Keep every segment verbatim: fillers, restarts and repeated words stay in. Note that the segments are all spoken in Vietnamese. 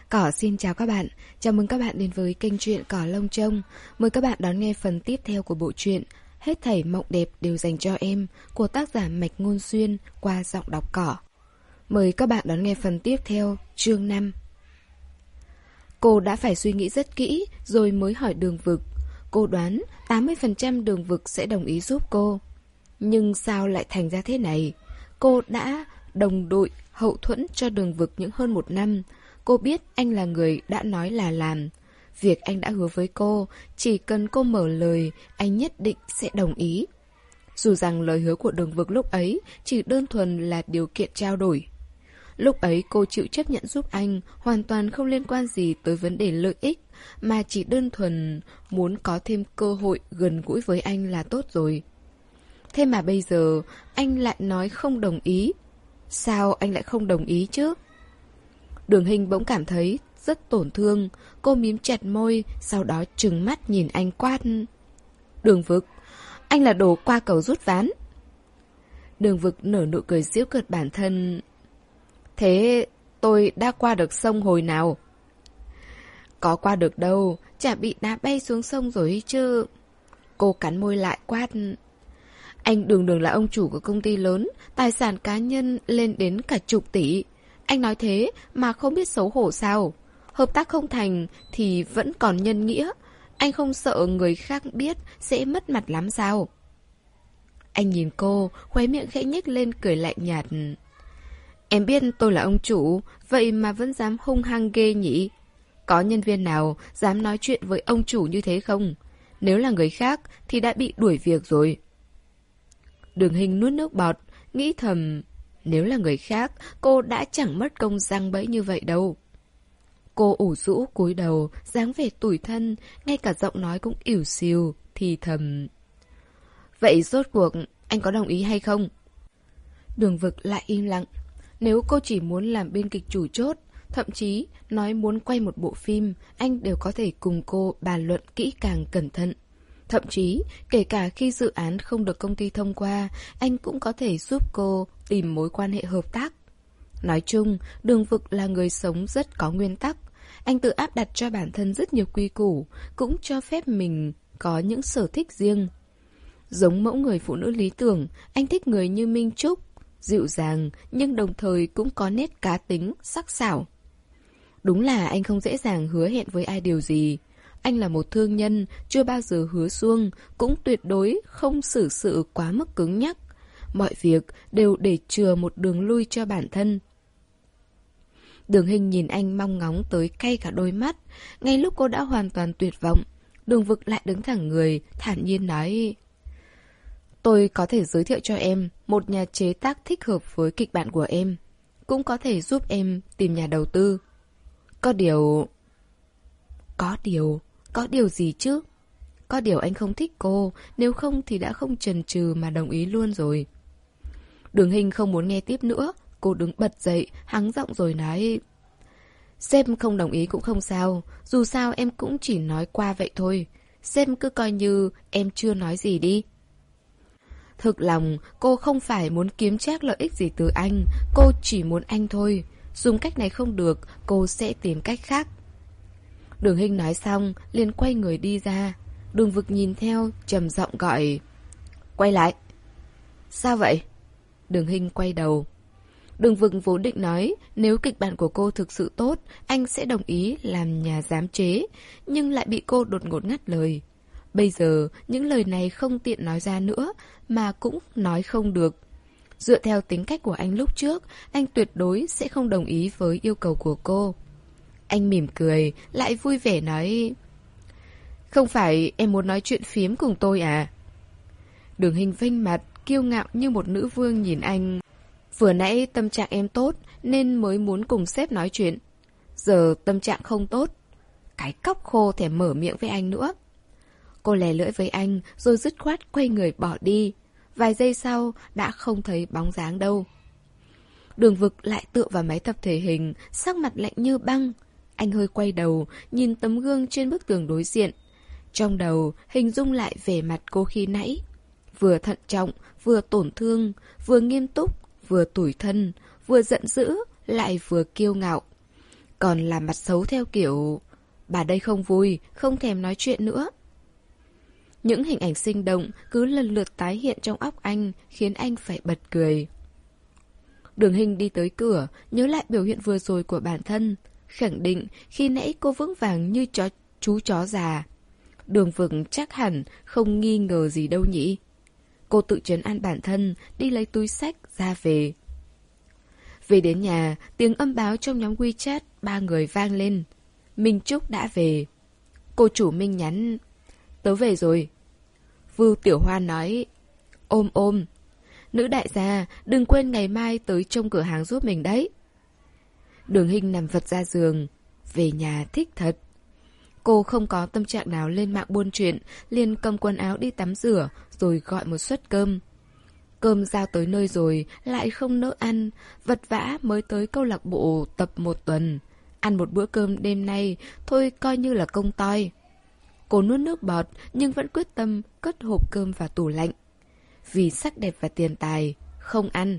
Cỏ xin chào các bạn, chào mừng các bạn đến với kênh truyện Cỏ Lông Trông. Mời các bạn đón nghe phần tiếp theo của bộ truyện Hết thảy mộng đẹp đều dành cho em của tác giả Mạch Ngôn Xuyên qua giọng đọc Cỏ. Mời các bạn đón nghe phần tiếp theo, chương năm. Cô đã phải suy nghĩ rất kỹ rồi mới hỏi Đường Vực. Cô đoán tám mươi phần trăm Đường Vực sẽ đồng ý giúp cô. Nhưng sao lại thành ra thế này? Cô đã đồng đội hậu thuẫn cho Đường Vực những hơn một năm. Cô biết anh là người đã nói là làm. Việc anh đã hứa với cô, chỉ cần cô mở lời, anh nhất định sẽ đồng ý. Dù rằng lời hứa của Đường Vực lúc ấy chỉ đơn thuần là điều kiện trao đổi. Lúc ấy cô chịu chấp nhận giúp anh, hoàn toàn không liên quan gì tới vấn đề lợi ích, mà chỉ đơn thuần muốn có thêm cơ hội gần gũi với anh là tốt rồi. Thế mà bây giờ, anh lại nói không đồng ý. Sao anh lại không đồng ý chứ? Đường Hình bỗng cảm thấy rất tổn thương. Cô mím chặt môi, sau đó trừng mắt nhìn anh quát. Đường Vực, anh là đồ qua cầu rút ván. Đường Vực nở nụ cười giễu cợt bản thân. Thế tôi đã qua được sông hồi nào? Có qua được đâu, chả bị đá bay xuống sông rồi chứ. Cô cắn môi lại quát. Anh đường đường là ông chủ của công ty lớn, tài sản cá nhân lên đến cả chục tỷ. Anh nói thế mà không biết xấu hổ sao? Hợp tác không thành thì vẫn còn nhân nghĩa. Anh không sợ người khác biết sẽ mất mặt lắm sao? Anh nhìn cô, khóe miệng khẽ nhếch lên cười lạnh nhạt. Em biết tôi là ông chủ, vậy mà vẫn dám hung hăng ghê nhỉ? Có nhân viên nào dám nói chuyện với ông chủ như thế không? Nếu là người khác thì đã bị đuổi việc rồi. Đường Hình nuốt nước bọt, nghĩ thầm, nếu là người khác, cô đã chẳng mất công răng bẫy như vậy đâu. Cô ủ rũ cúi đầu, dáng vẻ tủi thân, ngay cả giọng nói cũng ỉu xìu, thì thầm. Vậy rốt cuộc, anh có đồng ý hay không? Đường Vực lại im lặng. Nếu cô chỉ muốn làm biên kịch chủ chốt, thậm chí nói muốn quay một bộ phim, anh đều có thể cùng cô bàn luận kỹ càng cẩn thận. Thậm chí, kể cả khi dự án không được công ty thông qua, anh cũng có thể giúp cô tìm mối quan hệ hợp tác. Nói chung, Đường Vực là người sống rất có nguyên tắc. Anh tự áp đặt cho bản thân rất nhiều quy củ, cũng cho phép mình có những sở thích riêng. Giống mẫu người phụ nữ lý tưởng, anh thích người như Minh Trúc, dịu dàng nhưng đồng thời cũng có nét cá tính, sắc sảo. Đúng là anh không dễ dàng hứa hẹn với ai điều gì. Anh là một thương nhân, chưa bao giờ hứa suông, cũng tuyệt đối không xử sự quá mức cứng nhắc. Mọi việc đều để chừa một đường lui cho bản thân. Đường Hình nhìn anh mong ngóng tới cay cả đôi mắt. Ngay lúc cô đã hoàn toàn tuyệt vọng, Đường Vực lại đứng thẳng người, thản nhiên nói. Tôi có thể giới thiệu cho em một nhà chế tác thích hợp với kịch bản của em. Cũng có thể giúp em tìm nhà đầu tư. Có điều... Có điều... Có điều gì chứ? Có điều anh không thích cô, nếu không thì đã không chần chừ mà đồng ý luôn rồi. Đường Hình không muốn nghe tiếp nữa, cô đứng bật dậy, hắng giọng rồi nói. Sếp không đồng ý cũng không sao, dù sao em cũng chỉ nói qua vậy thôi. Sếp cứ coi như em chưa nói gì đi. Thực lòng, cô không phải muốn kiếm trác lợi ích gì từ anh, cô chỉ muốn anh thôi. Dùng cách này không được, cô sẽ tìm cách khác. Đường Hình nói xong, liền quay người đi ra. Đường Vực nhìn theo, trầm giọng gọi. Quay lại. Sao vậy? Đường Hình quay đầu. Đường Vực vốn định nói, nếu kịch bản của cô thực sự tốt, anh sẽ đồng ý làm nhà giám chế, nhưng lại bị cô đột ngột ngắt lời. Bây giờ, những lời này không tiện nói ra nữa, mà cũng nói không được. Dựa theo tính cách của anh lúc trước, anh tuyệt đối sẽ không đồng ý với yêu cầu của cô. Anh mỉm cười, lại vui vẻ nói. Không phải em muốn nói chuyện phiếm cùng tôi à? Đường Hình vênh mặt, kiêu ngạo như một nữ vương nhìn anh. Vừa nãy tâm trạng em tốt nên mới muốn cùng sếp nói chuyện. Giờ tâm trạng không tốt. Cái cóc khô thèm mở miệng với anh nữa. Cô lè lưỡi với anh rồi dứt khoát quay người bỏ đi. Vài giây sau đã không thấy bóng dáng đâu. Đường Vực lại tựa vào máy tập thể hình, sắc mặt lạnh như băng. Anh hơi quay đầu, nhìn tấm gương trên bức tường đối diện. Trong đầu hình dung lại vẻ mặt cô khi nãy. Vừa thận trọng, vừa tổn thương, vừa nghiêm túc, vừa tủi thân, vừa giận dữ, lại vừa kiêu ngạo. Còn làm mặt xấu theo kiểu bà đây không vui, không thèm nói chuyện nữa. Những hình ảnh sinh động cứ lần lượt tái hiện trong óc anh, khiến anh phải bật cười. Đường Hinh đi tới cửa, nhớ lại biểu hiện vừa rồi của bản thân, khẳng định khi nãy cô vững vàng như chó, chú chó già. Đường Vực chắc hẳn không nghi ngờ gì đâu nhỉ. Cô tự trấn an bản thân, đi lấy túi xách ra về. Về đến nhà, tiếng âm báo trong nhóm WeChat ba người vang lên. Minh Trúc đã về. Cô chủ Minh nhắn: tớ về rồi. Vưu Tiểu Hoa nói: ôm ôm. Nữ đại gia, đừng quên ngày mai tới trông cửa hàng giúp mình đấy. Đường Hinh nằm vật ra giường. Về nhà thích thật. Cô không có tâm trạng nào lên mạng buôn chuyện, liền cầm quần áo đi tắm rửa, rồi gọi một suất cơm. Cơm giao tới nơi rồi, lại không nỡ ăn, vật vã mới tới câu lạc bộ tập một tuần. Ăn một bữa cơm đêm nay, thôi coi như là công toi. Cô nuốt nước bọt, nhưng vẫn quyết tâm cất hộp cơm vào tủ lạnh. Vì sắc đẹp và tiền tài, không ăn.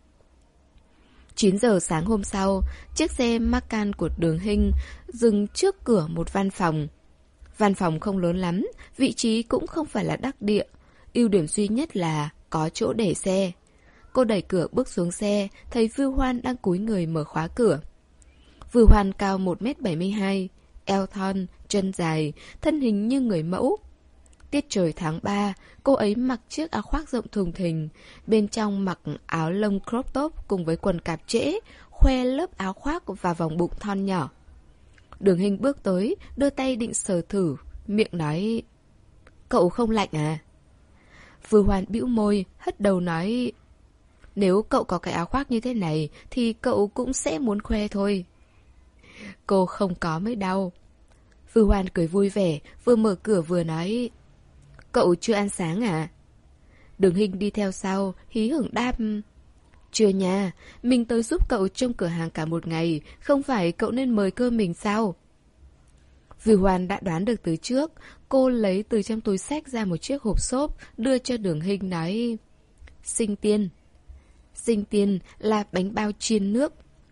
chín giờ sáng hôm sau, chiếc xe Macan của Đường Hinh dừng trước cửa một văn phòng. Văn phòng không lớn lắm, vị trí cũng không phải là đắc địa. Ưu điểm duy nhất là có chỗ để xe. Cô đẩy cửa bước xuống xe, thấy Vưu Hoan đang cúi người mở khóa cửa. Vưu Hoan cao một mét bảy mươi hai, eo thon, chân dài, thân hình như người mẫu. Tiết trời tháng ba, cô ấy mặc chiếc áo khoác rộng thùng thình, bên trong mặc áo lông crop top cùng với quần cạp trễ, khoe lớp áo khoác và vòng bụng thon nhỏ. Đường Hinh bước tới, đưa tay định sờ thử, miệng nói: cậu không lạnh à? Vưu Hoan bĩu môi, hất đầu nói: nếu cậu có cái áo khoác như thế này thì cậu cũng sẽ muốn khoe thôi. Cô không có mới đau. Vưu Hoan cười vui vẻ, vừa mở cửa vừa nói: cậu chưa ăn sáng à? Đường Hinh đi theo sau, hí hửng đáp: chưa nha, mình tới giúp cậu trông cửa hàng cả một ngày, không phải cậu nên mời cơm mình sao? Vưu Hoan đã đoán được từ trước, cô lấy từ trong túi xách ra một chiếc hộp xốp, đưa cho Đường Hinh nói: Sinh Tiên. Sinh Tiên là bánh bao chiên nước.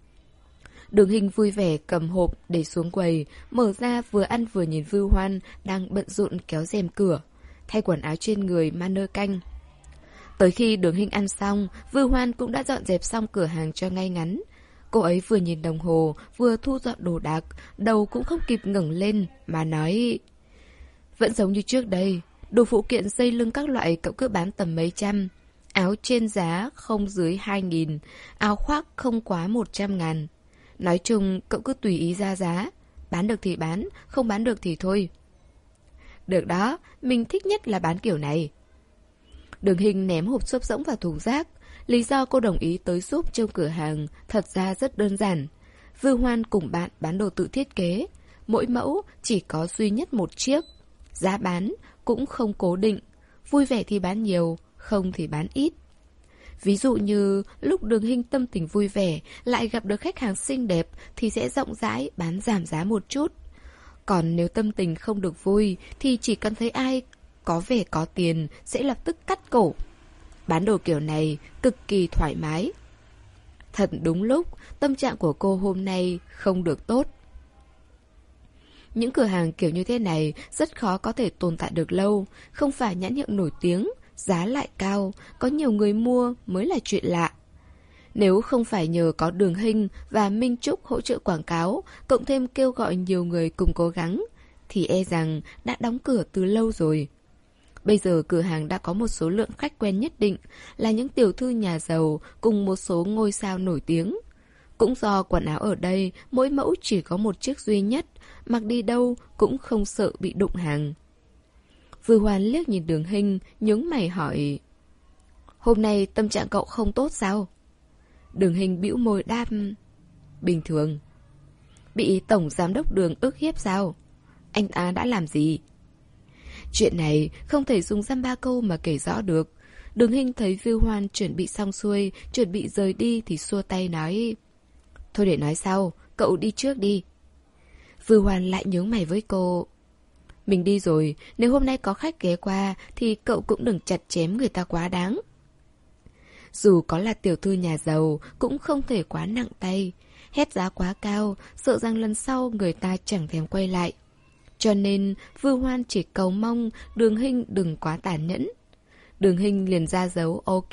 Đường Hinh vui vẻ cầm hộp để xuống quầy, mở ra vừa ăn vừa nhìn Vưu Hoan đang bận rộn kéo rèm cửa, thay quần áo trên người ma nơ canh. Tới khi Đường Hinh ăn xong, Vưu Hoan cũng đã dọn dẹp xong cửa hàng cho ngay ngắn. Cô ấy vừa nhìn đồng hồ, vừa thu dọn đồ đạc, đầu cũng không kịp ngẩng lên mà nói: vẫn giống như trước đây, đồ phụ kiện dây lưng các loại cậu cứ bán tầm mấy trăm. Áo trên giá không dưới hai nghìn, áo khoác không quá một trăm ngàn. Nói chung cậu cứ tùy ý ra giá, bán được thì bán, không bán được thì thôi. Được đó, mình thích nhất là bán kiểu này. Đường Hinh ném hộp xốp rỗng vào thùng rác. Lý do cô đồng ý tới giúp trông cửa hàng thật ra rất đơn giản. Vưu Hoan cùng bạn bán đồ tự thiết kế, mỗi mẫu chỉ có duy nhất một chiếc. Giá bán cũng không cố định, vui vẻ thì bán nhiều, không thì bán ít. Ví dụ như lúc Đường Hinh tâm tình vui vẻ, lại gặp được khách hàng xinh đẹp thì sẽ rộng rãi bán giảm giá một chút. Còn nếu tâm tình không được vui thì chỉ cần thấy ai có vẻ có tiền sẽ lập tức cắt cổ. Bán đồ kiểu này cực kỳ thoải mái. Thật đúng lúc, tâm trạng của cô hôm nay không được tốt. Những cửa hàng kiểu như thế này rất khó có thể tồn tại được lâu, không phải nhãn hiệu nổi tiếng, giá lại cao, có nhiều người mua mới là chuyện lạ. Nếu không phải nhờ có Đường Hinh và Minh Trúc hỗ trợ quảng cáo, cộng thêm kêu gọi nhiều người cùng cố gắng, thì e rằng đã đóng cửa từ lâu rồi. Bây giờ cửa hàng đã có một số lượng khách quen nhất định, là những tiểu thư nhà giàu cùng một số ngôi sao nổi tiếng. Cũng do quần áo ở đây mỗi mẫu chỉ có một chiếc duy nhất, mặc đi đâu cũng không sợ bị đụng hàng. Vưu Hoan liếc nhìn Đường Hinh, nhướng mày hỏi: hôm nay tâm trạng cậu không tốt sao? Đường Hinh bĩu môi đáp: bình thường. Bị tổng giám đốc Đường ức hiếp sao? Anh ta đã làm gì? Chuyện này không thể dùng dăm ba câu mà kể rõ được. Đường Hinh thấy Vưu Hoan chuẩn bị xong xuôi, chuẩn bị rời đi thì xua tay nói: thôi để nói sau, cậu đi trước đi. Vưu Hoan lại nhướng mày với cô: mình đi rồi, nếu hôm nay có khách ghé qua thì cậu cũng đừng chặt chém người ta quá đáng. Dù có là tiểu thư nhà giàu cũng không thể quá nặng tay. hét giá quá cao, sợ rằng lần sau người ta chẳng thèm quay lại. Cho nên Vưu Hoan chỉ cầu mong Đường Hinh đừng quá tàn nhẫn. Đường Hinh liền ra dấu ok.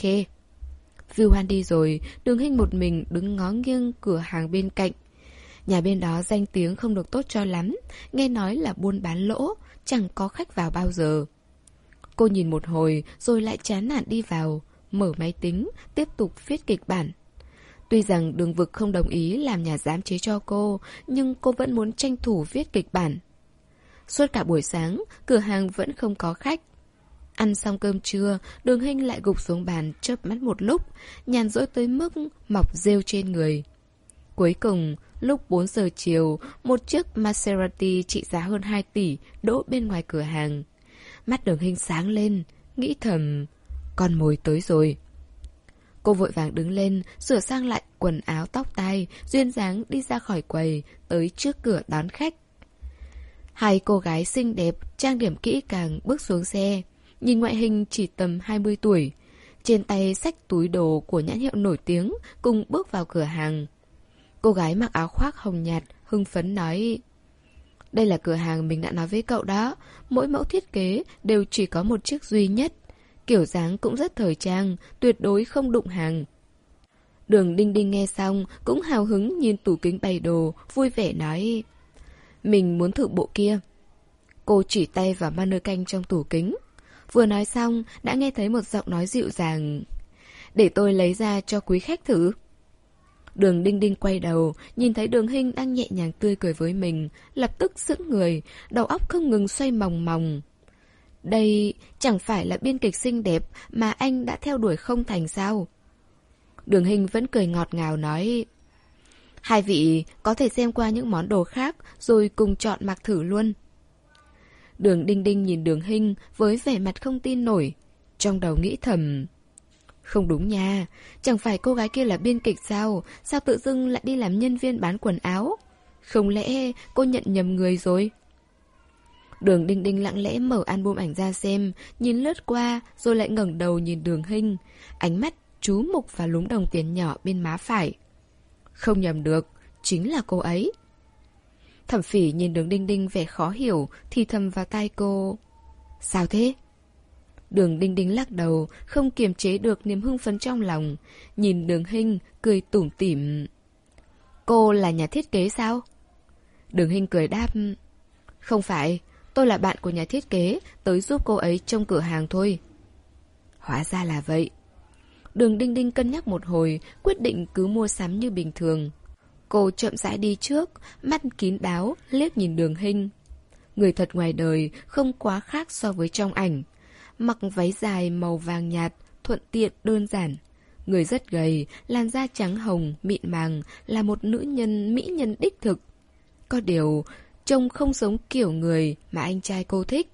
Vưu Hoan đi rồi, Đường Hinh một mình đứng ngó nghiêng cửa hàng bên cạnh. Nhà bên đó danh tiếng không được tốt cho lắm, nghe nói là buôn bán lỗ, chẳng có khách vào bao giờ. Cô nhìn một hồi rồi lại chán nản đi vào, mở máy tính, tiếp tục viết kịch bản. Tuy rằng Đường Vực không đồng ý làm nhà giám chế cho cô, nhưng cô vẫn muốn tranh thủ viết kịch bản. Suốt cả buổi sáng, cửa hàng vẫn không có khách. Ăn xong cơm trưa, Đường Hinh lại gục xuống bàn chớp mắt một lúc, nhàn rỗi tới mức mọc rêu trên người. Cuối cùng, lúc bốn giờ chiều, một chiếc Maserati trị giá hơn hai tỷ đỗ bên ngoài cửa hàng. Mắt Đường Hinh sáng lên, nghĩ thầm, con mồi tới rồi. Cô vội vàng đứng lên, sửa sang lại quần áo tóc tai, duyên dáng đi ra khỏi quầy, tới trước cửa đón khách. Hai cô gái xinh đẹp, trang điểm kỹ càng bước xuống xe. Nhìn ngoại hình chỉ tầm hai mươi tuổi. Trên tay xách túi đồ của nhãn hiệu nổi tiếng, cùng bước vào cửa hàng. Cô gái mặc áo khoác hồng nhạt, hưng phấn nói: đây là cửa hàng mình đã nói với cậu đó. Mỗi mẫu thiết kế đều chỉ có một chiếc duy nhất. Kiểu dáng cũng rất thời trang, tuyệt đối không đụng hàng. Đường Đinh Đinh nghe xong cũng hào hứng nhìn tủ kính bày đồ, vui vẻ nói: mình muốn thử bộ kia. Cô chỉ tay vào mannequin trong tủ kính. Vừa nói xong đã nghe thấy một giọng nói dịu dàng: để tôi lấy ra cho quý khách thử. Đường Đinh Đinh quay đầu, nhìn thấy Đường Hinh đang nhẹ nhàng tươi cười với mình, lập tức sững người, đầu óc không ngừng xoay mòng mòng. Đây chẳng phải là biên kịch xinh đẹp mà anh đã theo đuổi không thành sao? Đường Hinh vẫn cười ngọt ngào nói: hai vị có thể xem qua những món đồ khác rồi cùng chọn mặc thử luôn. Đường Đinh Đinh nhìn Đường Hinh với vẻ mặt không tin nổi, trong đầu nghĩ thầm: không đúng nha, chẳng phải cô gái kia là biên kịch sao? Sao tự dưng lại đi làm nhân viên bán quần áo? Không lẽ cô nhận nhầm người rồi? Đường Đinh Đinh lặng lẽ mở album ảnh ra xem, nhìn lướt qua rồi lại ngẩng đầu nhìn Đường Hinh, ánh mắt chú mục vào lúm đồng tiền nhỏ bên má phải. Không nhầm được, chính là cô ấy. Thẩm Phỉ nhìn Đường Đinh Đinh vẻ khó hiểu, thì thầm vào tai cô: sao thế? Đường Đinh Đinh lắc đầu, không kiềm chế được niềm hưng phấn trong lòng, nhìn Đường Hinh cười tủm tỉm: cô là nhà thiết kế sao? Đường Hinh cười đáp: không phải, tôi là bạn của nhà thiết kế, tới giúp cô ấy trông cửa hàng thôi. Hóa ra là vậy. Đường Đinh Đinh cân nhắc một hồi, quyết định cứ mua sắm như bình thường. Cô chậm rãi đi trước, mắt kín đáo, liếc nhìn Đường Hinh. Người thật ngoài đời không quá khác so với trong ảnh. Mặc váy dài màu vàng nhạt, thuận tiện đơn giản. Người rất gầy, làn da trắng hồng, mịn màng, là một nữ nhân mỹ nhân đích thực. Có điều, trông không giống kiểu người mà anh trai cô thích.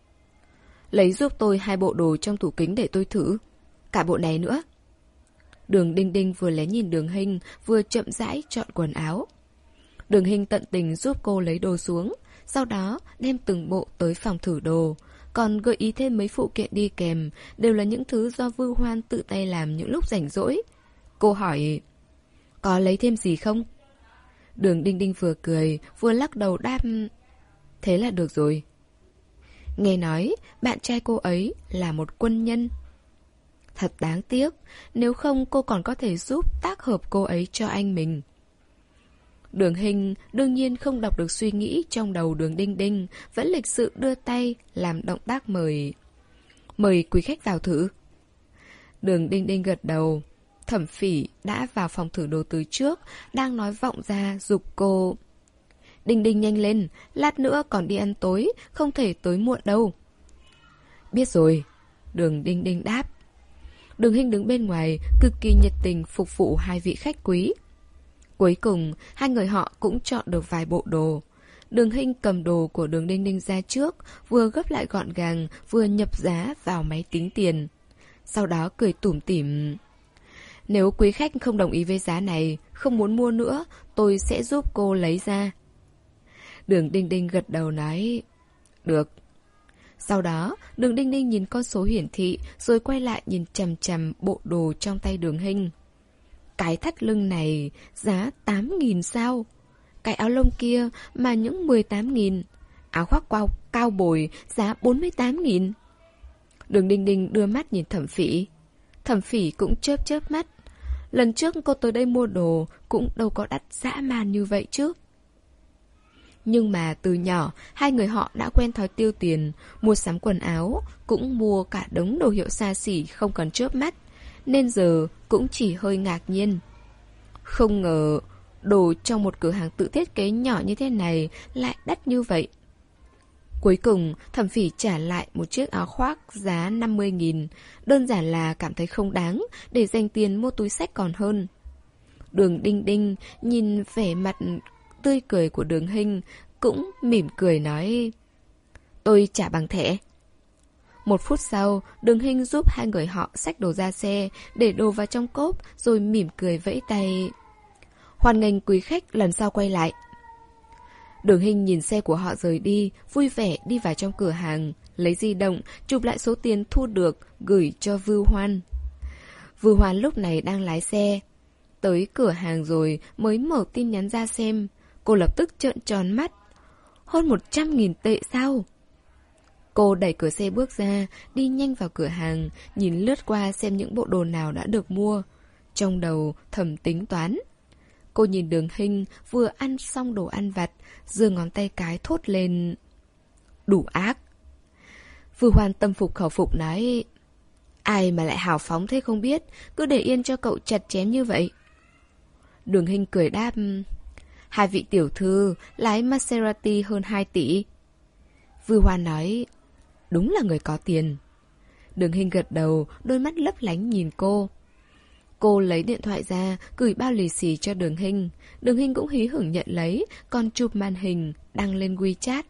Lấy giúp tôi hai bộ đồ trong tủ kính để tôi thử. Cả bộ này nữa. Đường Đinh Đinh vừa lén nhìn Đường Hinh, vừa chậm rãi chọn quần áo. Đường Hinh tận tình giúp cô lấy đồ xuống, sau đó đem từng bộ tới phòng thử đồ. Còn gợi ý thêm mấy phụ kiện đi kèm, đều là những thứ do Vưu Hoan tự tay làm những lúc rảnh rỗi. Cô hỏi: có lấy thêm gì không? Đường Đinh Đinh vừa cười, vừa lắc đầu đáp: thế là được rồi. Nghe nói, bạn trai cô ấy là một quân nhân. Thật đáng tiếc, nếu không cô còn có thể giúp tác hợp cô ấy cho anh mình. Đường Hinh đương nhiên không đọc được suy nghĩ trong đầu Đường Đinh Đinh, vẫn lịch sự đưa tay làm động tác mời. Mời quý khách vào thử. Đường Đinh Đinh gật đầu. Thẩm Phỉ đã vào phòng thử đồ từ trước, đang nói vọng ra giục cô: Đinh Đinh nhanh lên, lát nữa còn đi ăn tối, không thể tới muộn đâu. Biết rồi, Đường Đinh Đinh đáp. Đường Hinh đứng bên ngoài, cực kỳ nhiệt tình phục vụ hai vị khách quý. Cuối cùng, hai người họ cũng chọn được vài bộ đồ. Đường Hinh cầm đồ của Đường Đinh Đinh ra trước, vừa gấp lại gọn gàng, vừa nhập giá vào máy tính tiền. Sau đó cười tủm tỉm: nếu quý khách không đồng ý với giá này, không muốn mua nữa, tôi sẽ giúp cô lấy ra. Đường Đinh Đinh gật đầu nói: được. Sau đó, Đường Đinh Đinh nhìn con số hiển thị, rồi quay lại nhìn chằm chằm bộ đồ trong tay Đường Hinh. Cái thắt lưng này giá tám nghìn sao? Cái áo lông kia mà những mười tám nghìn. Áo khoác cao, cao bồi giá bốn mươi tám nghìn. Đường Đinh Đinh đưa mắt nhìn Thẩm Phỉ. Thẩm Phỉ cũng chớp chớp mắt. Lần trước cô tới đây mua đồ cũng đâu có đắt dã man như vậy chứ. Nhưng mà từ nhỏ, hai người họ đã quen thói tiêu tiền, mua sắm quần áo, cũng mua cả đống đồ hiệu xa xỉ không cần chớp mắt, nên giờ cũng chỉ hơi ngạc nhiên. Không ngờ, đồ trong một cửa hàng tự thiết kế nhỏ như thế này lại đắt như vậy. Cuối cùng, Thẩm Phỉ trả lại một chiếc áo khoác giá năm mươi nghìn, đơn giản là cảm thấy không đáng, để dành tiền mua túi xách còn hơn. Đường Đinh Đinh nhìn vẻ mặt tươi cười của Đường Hinh, cũng mỉm cười nói: tôi trả bằng thẻ. Một phút sau, Đường Hinh giúp hai người họ xách đồ ra xe, để đồ vào trong cốp, rồi mỉm cười vẫy tay: hoan nghênh quý khách lần sau quay lại. Đường Hinh nhìn xe của họ rời đi, vui vẻ đi vào trong cửa hàng, lấy di động, chụp lại số tiền thu được, gửi cho Vưu Hoan. Vưu Hoan lúc này đang lái xe. Tới cửa hàng rồi mới mở tin nhắn ra xem. Cô lập tức trợn tròn mắt. Hơn một trăm nghìn tệ sao? Cô đẩy cửa xe bước ra, đi nhanh vào cửa hàng, nhìn lướt qua xem những bộ đồ nào đã được mua. Trong đầu thầm tính toán. Cô nhìn Đường Hinh vừa ăn xong đồ ăn vặt, giơ ngón tay cái thốt lên: đủ ác. Vưu Hoan tâm phục khẩu phục nói: ai mà lại hào phóng thế không biết, cứ để yên cho cậu chặt chém như vậy. Đường Hinh cười đáp: hai vị tiểu thư lái Maserati hơn hai tỷ. Vưu Hoan nói: đúng là người có tiền. Đường Hinh gật đầu, đôi mắt lấp lánh nhìn cô. Cô lấy điện thoại ra, gửi bao lì xì cho Đường Hinh. Đường Hinh cũng hí hửng nhận lấy, còn chụp màn hình, đăng lên WeChat.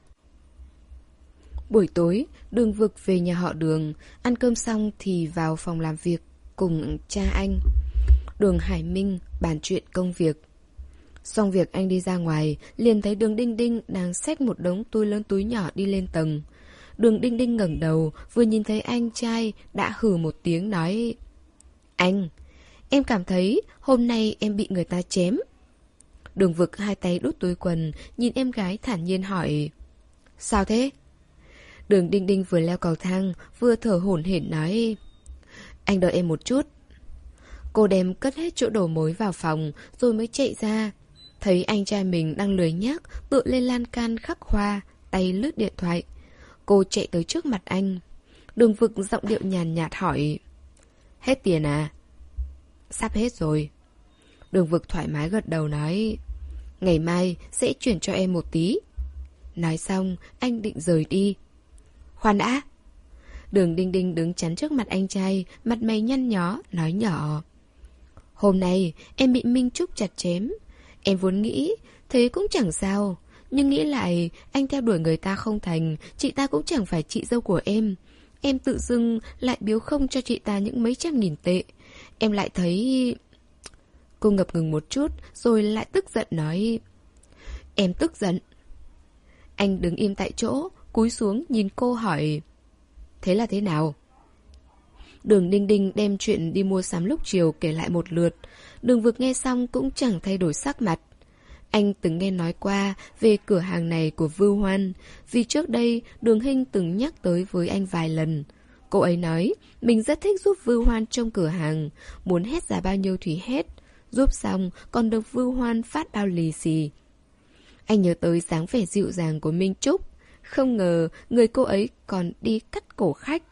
Buổi tối, Đường Vực về nhà họ Đường, ăn cơm xong thì vào phòng làm việc cùng cha anh. Đường Hải Minh bàn chuyện công việc. Xong việc anh đi ra ngoài, liền thấy Đường Đinh Đinh đang xách một đống túi lớn túi nhỏ đi lên tầng. Đường Đinh Đinh ngẩng đầu, vừa nhìn thấy anh trai, đã hừ một tiếng nói: anh, em cảm thấy hôm nay em bị người ta chém. Đường Vực hai tay đút túi quần, nhìn em gái thản nhiên hỏi: sao thế? Đường Đinh Đinh vừa leo cầu thang, vừa thở hổn hển nói: anh đợi em một chút. Cô đem cất hết chỗ đồ mối vào phòng, rồi mới chạy ra. Thấy anh trai mình đang lười nhác, tựa lên lan can khắc hoa, tay lướt điện thoại. Cô chạy tới trước mặt anh. Đường Vực giọng điệu nhàn nhạt hỏi: hết tiền à? Sắp hết rồi. Đường Vực thoải mái gật đầu nói: ngày mai sẽ chuyển cho em một tí. Nói xong, anh định rời đi. Khoan đã. Đường Đinh Đinh đứng chắn trước mặt anh trai, mặt mày nhăn nhó, nói nhỏ: hôm nay em bị Minh Trúc chặt chém. Em vốn nghĩ thế cũng chẳng sao, nhưng nghĩ lại anh theo đuổi người ta không thành, chị ta cũng chẳng phải chị dâu của em. Em tự dưng lại biếu không cho chị ta những mấy trăm nghìn tệ. Em lại thấy... Cô ngập ngừng một chút, rồi lại tức giận nói: em tức giận. Anh đứng im tại chỗ, cúi xuống nhìn cô hỏi: thế là thế nào? Đường Đinh Đinh đem chuyện đi mua sắm lúc chiều kể lại một lượt. Đường Vực nghe xong cũng chẳng thay đổi sắc mặt. Anh từng nghe nói qua về cửa hàng này của Vưu Hoan, vì trước đây Đường Hinh từng nhắc tới với anh vài lần. Cô ấy nói mình rất thích giúp Vưu Hoan trong cửa hàng, muốn hết giá bao nhiêu thì hết, giúp xong còn được Vưu Hoan phát bao lì xì. Anh nhớ tới dáng vẻ dịu dàng của Minh Trúc, không ngờ người cô ấy còn đi cắt cổ khách.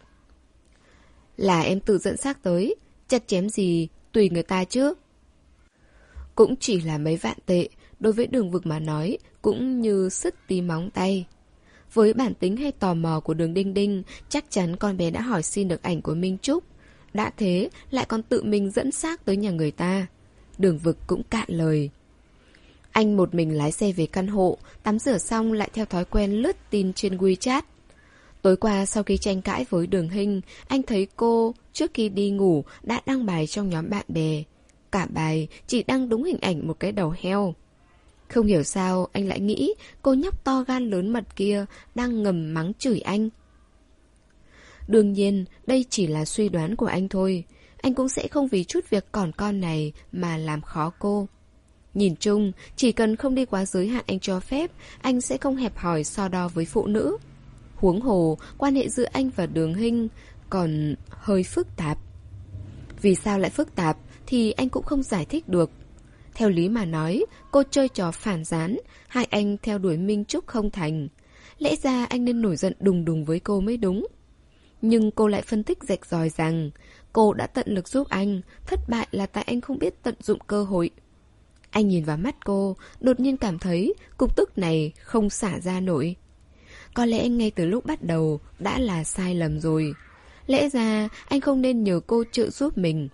Là em tự dẫn xác tới, chặt chém gì tùy người ta chứ. Cũng chỉ là mấy vạn tệ, đối với Đường Vực mà nói cũng như sứt tí móng tay. Với bản tính hay tò mò của Đường Đinh Đinh, chắc chắn con bé đã hỏi xin được ảnh của Minh Trúc. Đã thế lại còn tự mình dẫn xác tới nhà người ta. Đường Vực cũng cạn lời. Anh một mình lái xe về căn hộ, tắm rửa xong lại theo thói quen lướt tin trên WeChat. Tối qua sau khi tranh cãi với Đường Hinh, anh thấy cô trước khi đi ngủ đã đăng bài trong nhóm bạn bè. Cả bài chỉ đăng đúng hình ảnh một cái đầu heo. Không hiểu sao anh lại nghĩ cô nhóc to gan lớn mật kia đang ngầm mắng chửi anh. Đương nhiên đây chỉ là suy đoán của anh thôi. anh cũng sẽ không vì chút việc còn con này mà làm khó cô. Nhìn chung, chỉ cần không đi quá giới hạn anh cho phép, anh sẽ không hẹp hòi so đo với phụ nữ. Huống hồ, quan hệ giữa anh và Đường Hinh còn hơi phức tạp. Vì sao lại phức tạp thì anh cũng không giải thích được. Theo lý mà nói, cô chơi trò phản gián, hai anh theo đuổi Minh Trúc không thành. Lẽ ra anh nên nổi giận đùng đùng với cô mới đúng. Nhưng cô lại phân tích rạch ròi rằng cô đã tận lực giúp anh, thất bại là tại anh không biết tận dụng cơ hội. Anh nhìn vào mắt cô, đột nhiên cảm thấy cục tức này không xả ra nổi. Có lẽ ngay từ lúc bắt đầu đã là sai lầm rồi. Lẽ ra anh không nên nhờ cô trợ giúp mình.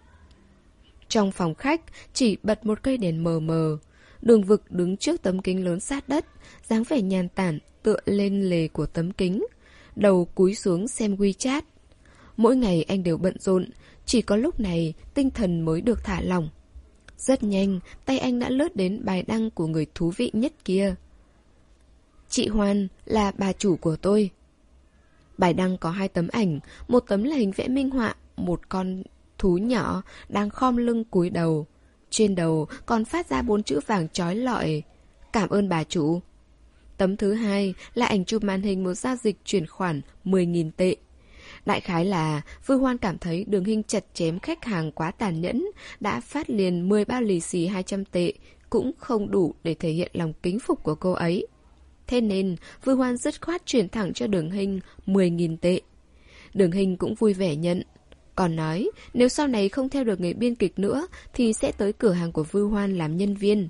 Trong phòng khách chỉ bật một cây đèn mờ mờ. Đường Vực đứng trước tấm kính lớn sát đất, dáng vẻ nhàn tản tựa lên lề của tấm kính, đầu cúi xuống xem WeChat. Mỗi ngày anh đều bận rộn, chỉ có lúc này tinh thần mới được thả lỏng. Rất nhanh, tay anh đã lướt đến bài đăng của người thú vị nhất kia. Chị Hoan là bà chủ của tôi. Bài đăng có hai tấm ảnh, một tấm là hình vẽ minh họa, một con thú nhỏ đang khom lưng cúi đầu. Trên đầu còn phát ra bốn chữ vàng chói lọi: cảm ơn bà chủ. Tấm thứ hai là ảnh chụp màn hình một giao dịch chuyển khoản mười nghìn tệ. Đại khái là Vư Hoan cảm thấy Đường Hinh chặt chém khách hàng quá tàn nhẫn, đã phát liền mười bao lì xì hai trăm tệ, cũng không đủ để thể hiện lòng kính phục của cô ấy. Thế nên Vư Hoan dứt khoát chuyển thẳng cho Đường Hinh mười nghìn tệ. Đường Hinh cũng vui vẻ nhận. Còn nói nếu sau này không theo được nghề biên kịch nữa thì sẽ tới cửa hàng của Vư Hoan làm nhân viên.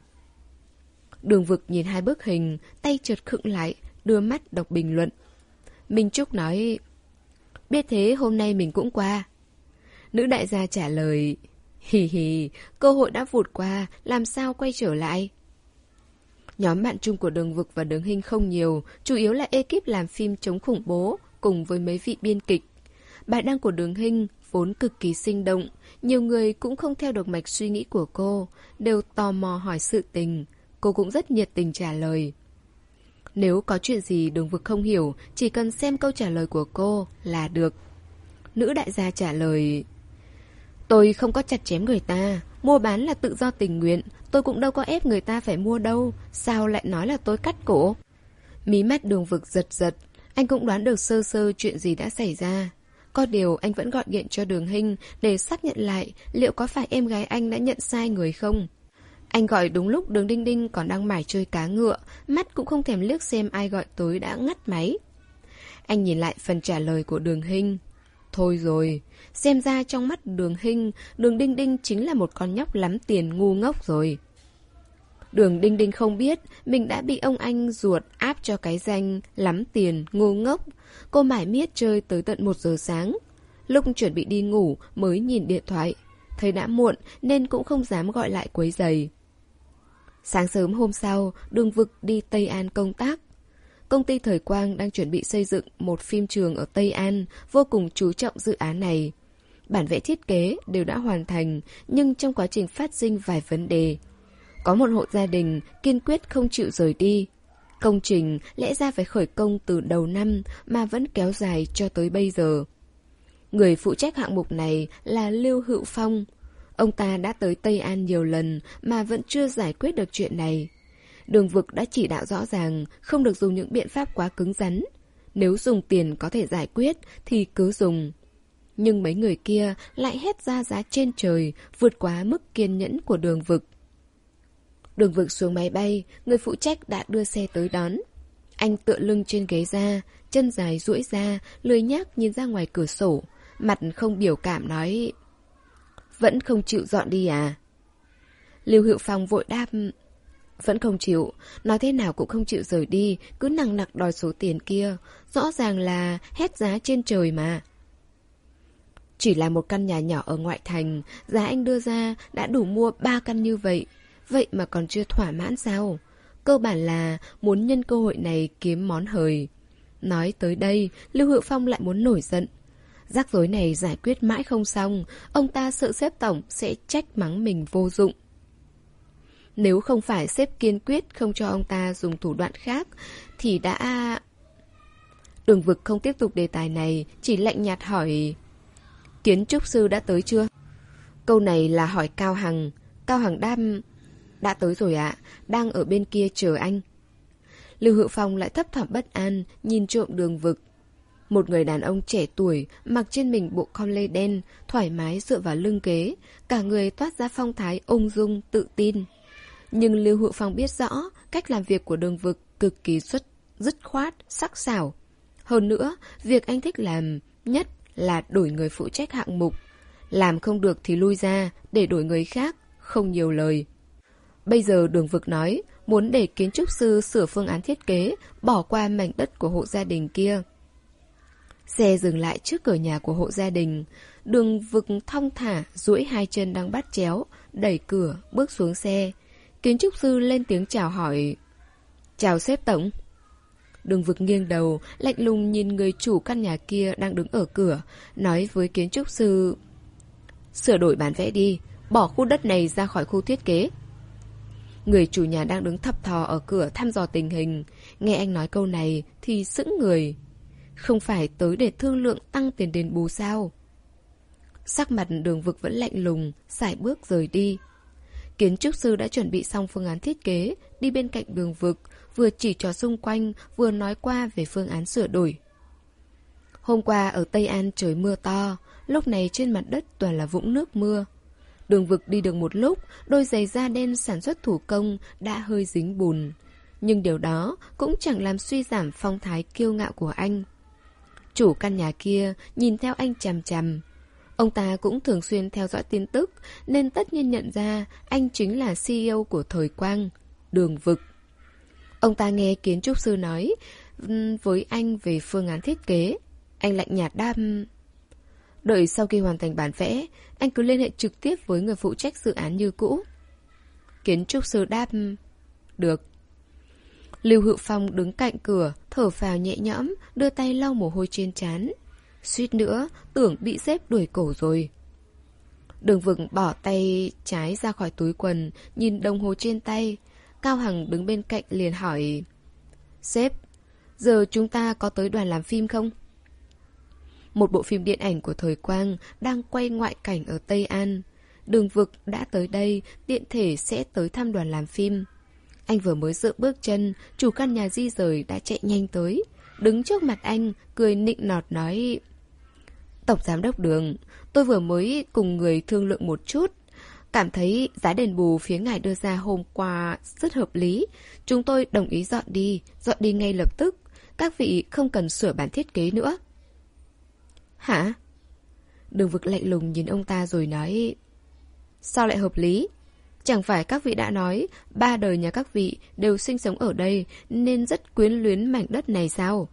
Đường Vực nhìn hai bức hình, tay chợt khựng lại, đưa mắt đọc bình luận. Minh Trúc nói: biết thế hôm nay mình cũng qua. Nữ đại gia trả lời: hì hì, cơ hội đã vụt qua, làm sao quay trở lại. Nhóm bạn chung của Đường Vực và Đường Hinh không nhiều, chủ yếu là ekip làm phim chống khủng bố cùng với mấy vị biên kịch. Bài đăng của Đường Hinh vốn cực kỳ sinh động, nhiều người cũng không theo được mạch suy nghĩ của cô, đều tò mò hỏi sự tình. Cô cũng rất nhiệt tình trả lời. Nếu có chuyện gì Đường Vực không hiểu, chỉ cần xem câu trả lời của cô là được. Nữ đại gia trả lời: tôi không có chặt chém người ta, mua bán là tự do tình nguyện, tôi cũng đâu có ép người ta phải mua đâu, sao lại nói là tôi cắt cổ. Mí mắt Đường Vực giật giật, anh cũng đoán được sơ sơ chuyện gì đã xảy ra. Có điều anh vẫn gọi điện cho Đường Hinh để xác nhận lại liệu có phải em gái anh đã nhận sai người không. Anh gọi đúng lúc Đường Đinh Đinh còn đang mải chơi cá ngựa, mắt cũng không thèm liếc xem ai gọi tới đã ngắt máy. Anh nhìn lại phần trả lời của Đường Hinh. Thôi rồi, xem ra trong mắt Đường Hinh, Đường Đinh Đinh chính là một con nhóc lắm tiền ngu ngốc rồi. Đường Đinh Đinh không biết mình đã bị ông anh ruột áp cho cái danh lắm tiền ngu ngốc. Cô mải miết chơi tới tận một giờ sáng. Lúc chuẩn bị đi ngủ mới nhìn điện thoại, thấy đã muộn nên cũng không dám gọi lại quấy rầy. Sáng sớm hôm sau, Đường Vực đi Tây An công tác. Công ty Thời Quang đang chuẩn bị xây dựng một phim trường ở Tây An, vô cùng chú trọng dự án này. Bản vẽ thiết kế đều đã hoàn thành, nhưng trong quá trình phát sinh vài vấn đề. Có một hộ gia đình kiên quyết không chịu rời đi. Công trình lẽ ra phải khởi công từ đầu năm mà vẫn kéo dài cho tới bây giờ. Người phụ trách hạng mục này là Lưu Hữu Phong. Ông ta đã tới Tây An nhiều lần mà vẫn chưa giải quyết được chuyện này. Đường Vực đã chỉ đạo rõ ràng không được dùng những biện pháp quá cứng rắn. Nếu dùng tiền có thể giải quyết thì cứ dùng. Nhưng mấy người kia lại hét ra giá trên trời, vượt quá mức kiên nhẫn của Đường Vực. Đường Vực xuống máy bay, người phụ trách đã đưa xe tới đón. Anh tựa lưng trên ghế ra, chân dài duỗi ra, lười nhác nhìn ra ngoài cửa sổ, mặt không biểu cảm nói: vẫn không chịu dọn đi à? Lưu Hữu Phong vội đáp: vẫn không chịu, nói thế nào cũng không chịu rời đi, cứ nằng nặc đòi số tiền kia, rõ ràng là hét giá trên trời mà. Chỉ là một căn nhà nhỏ ở ngoại thành, giá anh đưa ra đã đủ mua ba căn như vậy, vậy mà còn chưa thỏa mãn sao? Cơ bản là muốn nhân cơ hội này kiếm món hời. Nói tới đây, Lưu Hữu Phong lại muốn nổi giận. Rắc rối này giải quyết mãi không xong, ông ta sợ sếp tổng sẽ trách mắng mình vô dụng. Nếu không phải sếp kiên quyết không cho ông ta dùng thủ đoạn khác, thì đã... Đường Vực không tiếp tục đề tài này, chỉ lạnh nhạt hỏi: Kiến trúc sư đã tới chưa? Câu này là hỏi Cao Hằng. Cao Hằng đáp: đã tới rồi ạ, đang ở bên kia chờ anh. Lưu Hữu Phong lại thấp thỏm bất an, nhìn trộm Đường Vực. Một người đàn ông trẻ tuổi, mặc trên mình bộ con lê đen, thoải mái dựa vào lưng ghế, cả người toát ra phong thái ung dung, tự tin. Nhưng Lưu Hữu Phong biết rõ, cách làm việc của Đường Vực cực kỳ xuất, dứt khoát, sắc sảo. Hơn nữa, việc anh thích làm nhất là đổi người phụ trách hạng mục. Làm không được thì lui ra, để đổi người khác, không nhiều lời. Bây giờ Đường Vực nói, muốn để kiến trúc sư sửa phương án thiết kế, bỏ qua mảnh đất của hộ gia đình kia. Xe dừng lại trước cửa nhà của hộ gia đình. Đường Vực thong thả, duỗi hai chân đang bắt chéo, đẩy cửa, bước xuống xe. Kiến trúc sư lên tiếng chào hỏi. Chào sếp tổng. Đường Vực nghiêng đầu, lạnh lùng nhìn người chủ căn nhà kia đang đứng ở cửa, nói với kiến trúc sư: sửa đổi bản vẽ đi, bỏ khu đất này ra khỏi khu thiết kế. Người chủ nhà đang đứng thập thò ở cửa thăm dò tình hình, nghe anh nói câu này thì sững người. Không phải tới để thương lượng tăng tiền đền bù sao? Sắc mặt Đường Vực vẫn lạnh lùng, sải bước rời đi. Kiến trúc sư đã chuẩn bị xong phương án thiết kế, đi bên cạnh Đường Vực, vừa chỉ trò xung quanh, vừa nói qua về phương án sửa đổi. Hôm qua ở Tây An trời mưa to, lúc này trên mặt đất toàn là vũng nước mưa. Đường Vực đi được một lúc, đôi giày da đen sản xuất thủ công đã hơi dính bùn. Nhưng điều đó cũng chẳng làm suy giảm phong thái kiêu ngạo của anh. Chủ căn nhà kia nhìn theo anh chằm chằm. Ông ta cũng thường xuyên theo dõi tin tức, nên tất nhiên nhận ra anh chính là xê e ô của Thời Quang, Đường Vực. Ông ta nghe kiến trúc sư nói với anh về phương án thiết kế. Anh lạnh nhạt đáp: đợi sau khi hoàn thành bản vẽ, anh cứ liên hệ trực tiếp với người phụ trách dự án như cũ. Kiến trúc sư đáp: được. Lưu Hữu Phong đứng cạnh cửa, thở phào nhẹ nhõm, đưa tay lau mồ hôi trên trán. Suýt nữa, tưởng bị sếp đuổi cổ rồi. Đường Vực bỏ tay trái ra khỏi túi quần, nhìn đồng hồ trên tay. Cao Hằng đứng bên cạnh liền hỏi: sếp, giờ chúng ta có tới đoàn làm phim không? Một bộ phim điện ảnh của Thời Quang đang quay ngoại cảnh ở Tây An. Đường Vực đã tới đây, tiện thể sẽ tới thăm đoàn làm phim. Anh vừa mới dựa bước chân, chủ căn nhà di rời đã chạy nhanh tới. Đứng trước mặt anh, cười nịnh nọt nói: Tổng giám đốc Đường, tôi vừa mới cùng người thương lượng một chút. Cảm thấy giá đền bù phía ngài đưa ra hôm qua rất hợp lý. Chúng tôi đồng ý dọn đi, dọn đi ngay lập tức. Các vị không cần sửa bản thiết kế nữa. Hả? Đường Vực lạnh lùng nhìn ông ta rồi nói: sao lại hợp lý? Chẳng phải các vị đã nói ba đời nhà các vị đều sinh sống ở đây nên rất quyến luyến mảnh đất này sao?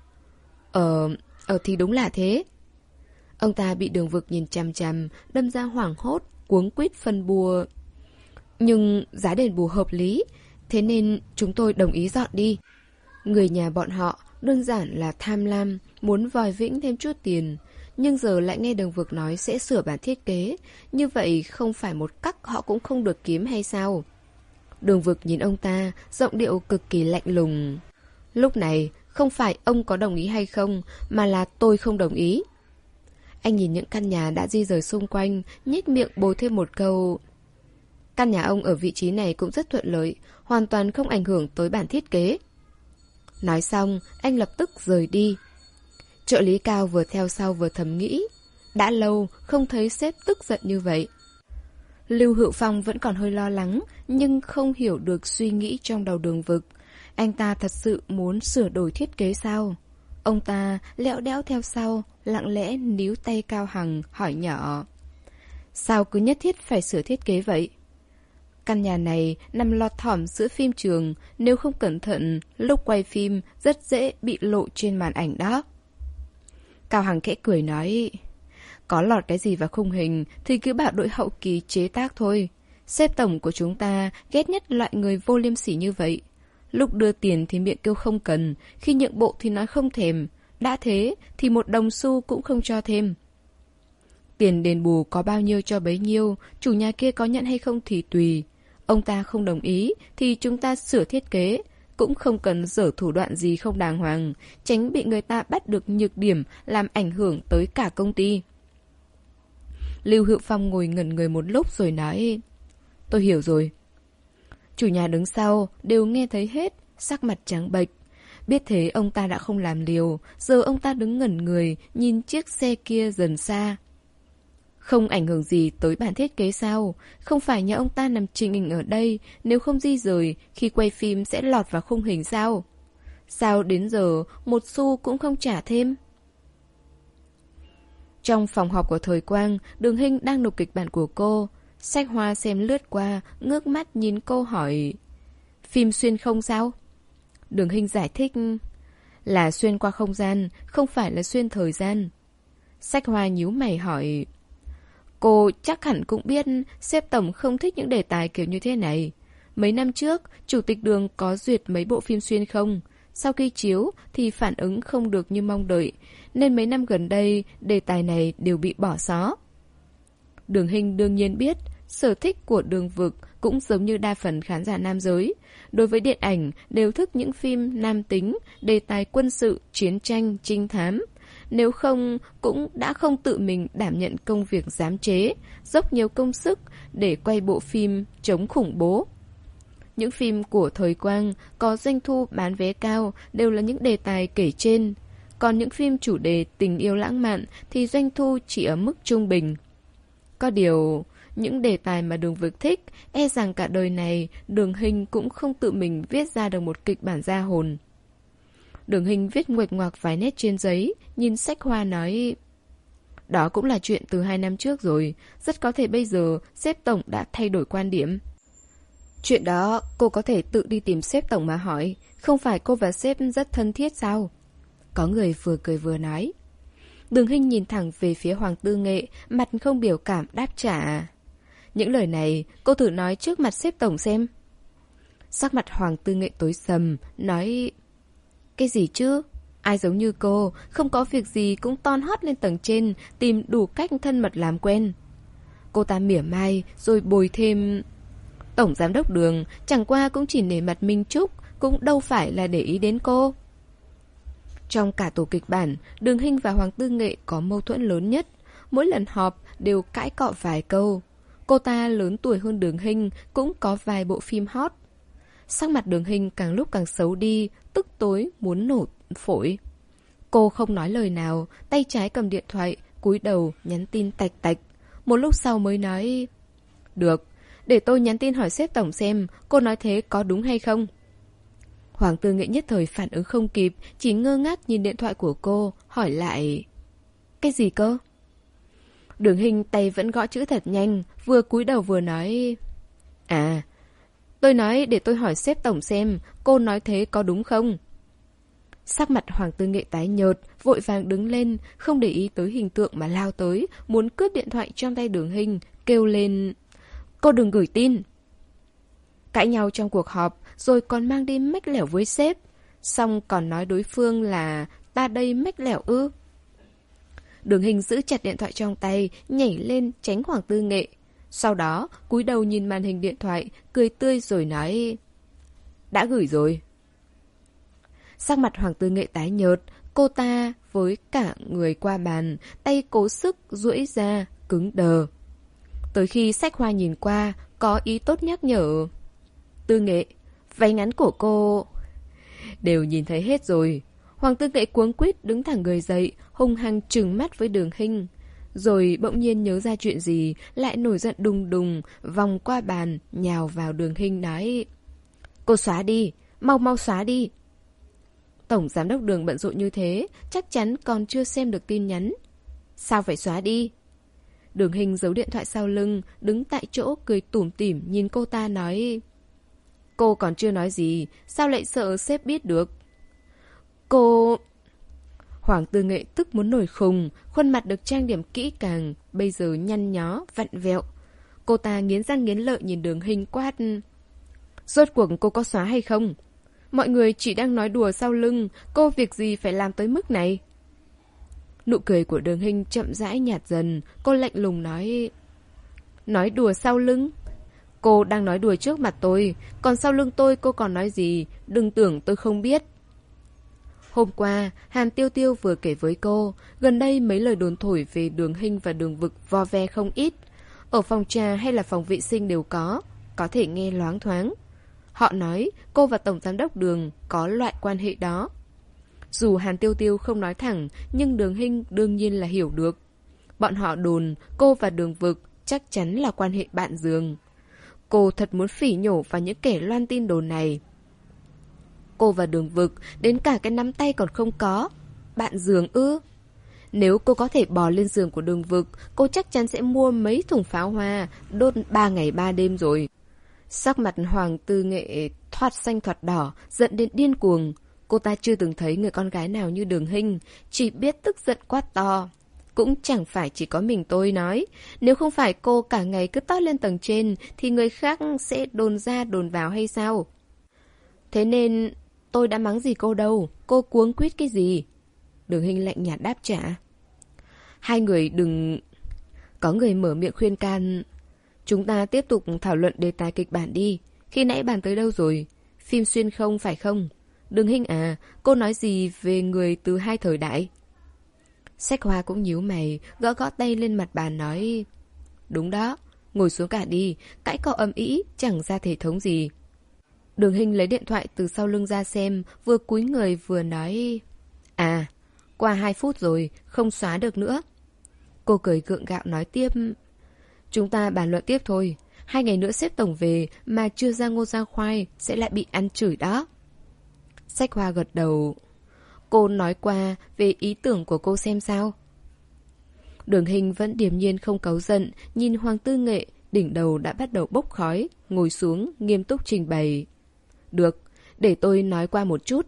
Ờ, ờ thì đúng là thế. Ông ta bị Đường Vực nhìn chằm chằm, đâm ra hoảng hốt, cuống quýt phân bua. Nhưng giá đền bù hợp lý, thế nên chúng tôi đồng ý dọn đi. Người nhà bọn họ đơn giản là tham lam, muốn vòi vĩnh thêm chút tiền. Nhưng giờ lại nghe Đường Vực nói sẽ sửa bản thiết kế. Như vậy không phải một cắc họ cũng không được kiếm hay sao? Đường Vực nhìn ông ta, giọng điệu cực kỳ lạnh lùng. Lúc này không phải ông có đồng ý hay không, mà là tôi không đồng ý. Anh nhìn những căn nhà đã di rời xung quanh, nhếch miệng bồi thêm một câu: căn nhà ông ở vị trí này cũng rất thuận lợi, hoàn toàn không ảnh hưởng tới bản thiết kế. Nói xong, anh lập tức rời đi. Trợ lý Cao vừa theo sau vừa thầm nghĩ, đã lâu không thấy sếp tức giận như vậy. Lưu Hữu Phong vẫn còn hơi lo lắng, nhưng không hiểu được suy nghĩ trong đầu Đường Vực. Anh ta thật sự muốn sửa đổi thiết kế sao? Ông ta lẹo đẽo theo sau, lặng lẽ níu tay Cao Hằng, hỏi nhỏ: sao cứ nhất thiết phải sửa thiết kế vậy? Căn nhà này nằm lọt thỏm giữa phim trường, nếu không cẩn thận, lúc quay phim rất dễ bị lộ trên màn ảnh đó. Cao Hằng khẽ cười nói: có lọt cái gì vào khung hình thì cứ bảo đội hậu kỳ chế tác thôi. Sếp tổng của chúng ta ghét nhất loại người vô liêm sỉ như vậy. Lúc đưa tiền thì miệng kêu không cần, khi nhượng bộ thì nói không thèm. Đã thế thì một đồng xu cũng không cho thêm. Tiền đền bù có bao nhiêu cho bấy nhiêu, chủ nhà kia có nhận hay không thì tùy. Ông ta không đồng ý thì chúng ta sửa thiết kế, cũng không cần dở thủ đoạn gì không đàng hoàng, tránh bị người ta bắt được nhược điểm làm ảnh hưởng tới cả công ty. Lưu Hữu Phong ngồi ngẩn người một lúc rồi nói: Tôi hiểu rồi. Chủ nhà đứng sau đều nghe thấy hết, sắc mặt trắng bệch. Biết thế ông ta đã không làm liều, giờ ông ta đứng ngẩn người, nhìn chiếc xe kia dần xa. Không ảnh hưởng gì tới bản thiết kế sao? Không phải nhà ông ta nằm trình hình ở đây, nếu không di rời, khi quay phim sẽ lọt vào khung hình sao? Sao đến giờ một xu cũng không trả thêm? Trong phòng họp của Thời Quang, Đường Hinh đang nộp kịch bản của cô. Sách Hoa xem lướt qua, ngước mắt nhìn cô hỏi: Phim xuyên không sao? Đường Hinh giải thích: Là xuyên qua không gian, không phải là xuyên thời gian. Sách Hoa nhíu mày hỏi: Cô chắc hẳn cũng biết sếp tổng không thích những đề tài kiểu như thế này. Mấy năm trước, Chủ tịch Đường có duyệt mấy bộ phim xuyên không. Sau khi chiếu thì phản ứng không được như mong đợi, nên mấy năm gần đây đề tài này đều bị bỏ xó. Đường Hinh đương nhiên biết, sở thích của Đường Vực cũng giống như đa phần khán giả nam giới. Đối với điện ảnh đều thích những phim nam tính, đề tài quân sự, chiến tranh, trinh thám. Nếu không, cũng đã không tự mình đảm nhận công việc giám chế, dốc nhiều công sức để quay bộ phim chống khủng bố. Những phim của Thời Quang có doanh thu bán vé cao đều là những đề tài kể trên. Còn những phim chủ đề tình yêu lãng mạn thì doanh thu chỉ ở mức trung bình. Có điều, những đề tài mà Đường Vực thích, e rằng cả đời này Đường Hinh cũng không tự mình viết ra được một kịch bản ra hồn. Đường Hinh viết nguệch ngoạc vài nét trên giấy, nhìn Sách Hoa nói: Đó cũng là chuyện từ hai năm trước rồi, rất có thể bây giờ sếp tổng đã thay đổi quan điểm. Chuyện đó cô có thể tự đi tìm sếp tổng mà hỏi, không phải cô và sếp rất thân thiết sao? Có người vừa cười vừa nói. Đường Hinh nhìn thẳng về phía Hoàng Tư Nghệ, mặt không biểu cảm đáp trả: Những lời này cô thử nói trước mặt sếp tổng xem. Sắc mặt Hoàng Tư Nghệ tối sầm, nói: Cái gì chứ? Ai giống như cô, không có việc gì cũng ton hót lên tầng trên, tìm đủ cách thân mật làm quen. Cô ta mỉa mai, rồi bồi thêm: Tổng giám đốc Đường chẳng qua cũng chỉ nể mặt Minh Trúc, cũng đâu phải là để ý đến cô. Trong cả tổ kịch bản, Đường Hinh và Hoàng Tư Nghệ có mâu thuẫn lớn nhất. Mỗi lần họp đều cãi cọ vài câu. Cô ta lớn tuổi hơn Đường Hinh, cũng có vài bộ phim hot. Sắc mặt Đường Hinh càng lúc càng xấu đi, tức tối muốn nổ phổi. Cô không nói lời nào, tay trái cầm điện thoại, cúi đầu nhắn tin tạch tạch. Một lúc sau mới nói: Được, để tôi nhắn tin hỏi sếp tổng xem cô nói thế có đúng hay không. Hoàng Tư Nghệ nhất thời phản ứng không kịp, chỉ ngơ ngác nhìn điện thoại của cô, hỏi lại: Cái gì cơ? Đường Hinh tay vẫn gõ chữ thật nhanh, vừa cúi đầu vừa nói: À, tôi nói để tôi hỏi sếp tổng xem cô nói thế có đúng không. Sắc mặt Hoàng Tư Nghệ tái nhợt, vội vàng đứng lên, không để ý tới hình tượng mà lao tới, muốn cướp điện thoại trong tay Đường Hinh, kêu lên: Cô đừng gửi tin. Cãi nhau trong cuộc họp, rồi còn mang đi mách lẻo với sếp, xong còn nói đối phương là ta đây mách lẻo ư. Đường Hinh giữ chặt điện thoại trong tay, nhảy lên tránh Hoàng Tư Nghệ. Sau đó cúi đầu nhìn màn hình điện thoại, cười tươi rồi nói: Đã gửi rồi. Sắc mặt Hoàng Tư Nghệ tái nhợt, cô ta với cả người qua bàn, tay cố sức duỗi ra, cứng đờ. Tới khi Sách Hoa nhìn qua, có ý tốt nhắc nhở: Tư Nghệ, váy ngắn của cô... Đều nhìn thấy hết rồi. Hoàng Tư Nghệ cuống quýt đứng thẳng người dậy, hung hăng trừng mắt với Đường Hinh. Rồi bỗng nhiên nhớ ra chuyện gì, lại nổi giận đùng đùng, vòng qua bàn, nhào vào Đường Hinh nói: Cô xóa đi, mau mau xóa đi. Tổng giám đốc Đường bận rộn như thế, chắc chắn còn chưa xem được tin nhắn. Sao phải xóa đi? Đường Hinh giấu điện thoại sau lưng, đứng tại chỗ cười tủm tỉm nhìn cô ta nói: Cô còn chưa nói gì, sao lại sợ sếp biết được? Cô... Hoàng Tư Nghệ tức muốn nổi khùng, khuôn mặt được trang điểm kỹ càng, bây giờ nhăn nhó, vặn vẹo. Cô ta nghiến răng nghiến lợi nhìn Đường Hinh quát: Rốt cuộc cô có xóa hay không? Mọi người chỉ đang nói đùa sau lưng, cô việc gì phải làm tới mức này? Nụ cười của Đường Hinh chậm rãi nhạt dần, cô lạnh lùng nói: Nói đùa sau lưng? Cô đang nói đùa trước mặt tôi, còn sau lưng tôi cô còn nói gì, đừng tưởng tôi không biết. Hôm qua, Hàn Tiêu Tiêu vừa kể với cô, gần đây mấy lời đồn thổi về Đường Hinh và Đường Vực vo ve không ít. Ở phòng trà hay là phòng vệ sinh đều có, có thể nghe loáng thoáng. Họ nói cô và Tổng Giám đốc Đường có loại quan hệ đó. Dù Hàn Tiêu Tiêu không nói thẳng, nhưng Đường Hinh đương nhiên là hiểu được. Bọn họ đồn cô và Đường Vực chắc chắn là quan hệ bạn giường. Cô thật muốn phỉ nhổ vào những kẻ loan tin đồn này. Cô và Đường Vực đến cả cái nắm tay còn không có. Bạn giường ư? Nếu cô có thể bò lên giường của Đường Vực, cô chắc chắn sẽ mua mấy thùng pháo hoa, đốt ba ngày ba đêm rồi. Sắc mặt Hoàng Tư Nghệ thoạt xanh thoạt đỏ, giận đến điên cuồng. Cô ta chưa từng thấy người con gái nào như Đường Hinh, chỉ biết tức giận quát to. Cũng chẳng phải chỉ có mình tôi nói. Nếu không phải cô cả ngày cứ tót lên tầng trên, thì người khác sẽ đồn ra đồn vào hay sao? Thế nên tôi đã mắng gì cô đâu, cô cuống quýt cái gì? Đường Hinh lạnh nhạt đáp trả. Hai người đừng... Có người mở miệng khuyên can. Chúng ta tiếp tục thảo luận đề tài kịch bản đi. Khi nãy bàn tới đâu rồi? Phim xuyên không phải không? Đường Hinh à, cô nói gì về người từ hai thời đại? Sách Hoa cũng nhíu mày, gõ gõ tay lên mặt bàn nói. Đúng đó, ngồi xuống cả đi, cãi cọ ầm ĩ, chẳng ra thể thống gì. Đường Hinh lấy điện thoại từ sau lưng ra xem, vừa cúi người vừa nói. À, qua hai phút rồi, không xóa được nữa. Cô cười gượng gạo nói tiếp. Chúng ta bàn luận tiếp thôi. Hai ngày nữa sếp tổng về mà chưa ra ngô ra khoai sẽ lại bị ăn chửi đó. Sách Hoa gật đầu. Cô nói qua về ý tưởng của cô xem sao. Đường Hinh vẫn điềm nhiên không cáu giận, nhìn Hoàng Tư Nghệ, đỉnh đầu đã bắt đầu bốc khói, ngồi xuống, nghiêm túc trình bày. Được, để tôi nói qua một chút.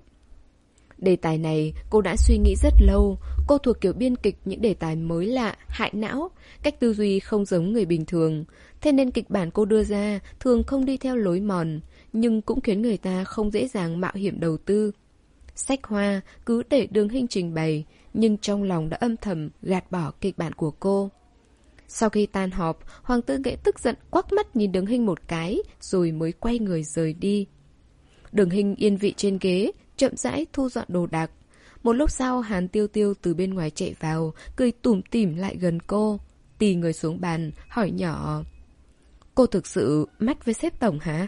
Đề tài này cô đã suy nghĩ rất lâu. Cô thuộc kiểu biên kịch những đề tài mới lạ, hại não, cách tư duy không giống người bình thường. Thế nên kịch bản cô đưa ra thường không đi theo lối mòn, nhưng cũng khiến người ta không dễ dàng mạo hiểm đầu tư. Sách Hoa cứ để Đường Hinh trình bày, nhưng trong lòng đã âm thầm gạt bỏ kịch bản của cô. Sau khi tan họp, Hoàng Tư Nghệ tức giận quắc mắt nhìn Đường Hinh một cái, rồi mới quay người rời đi. Đường Hinh yên vị trên ghế, chậm rãi thu dọn đồ đạc. Một lúc sau, Hàn Tiêu Tiêu từ bên ngoài chạy vào, cười tủm tỉm lại gần cô, tì người xuống bàn, hỏi nhỏ. Cô thực sự mắt với sếp tổng hả?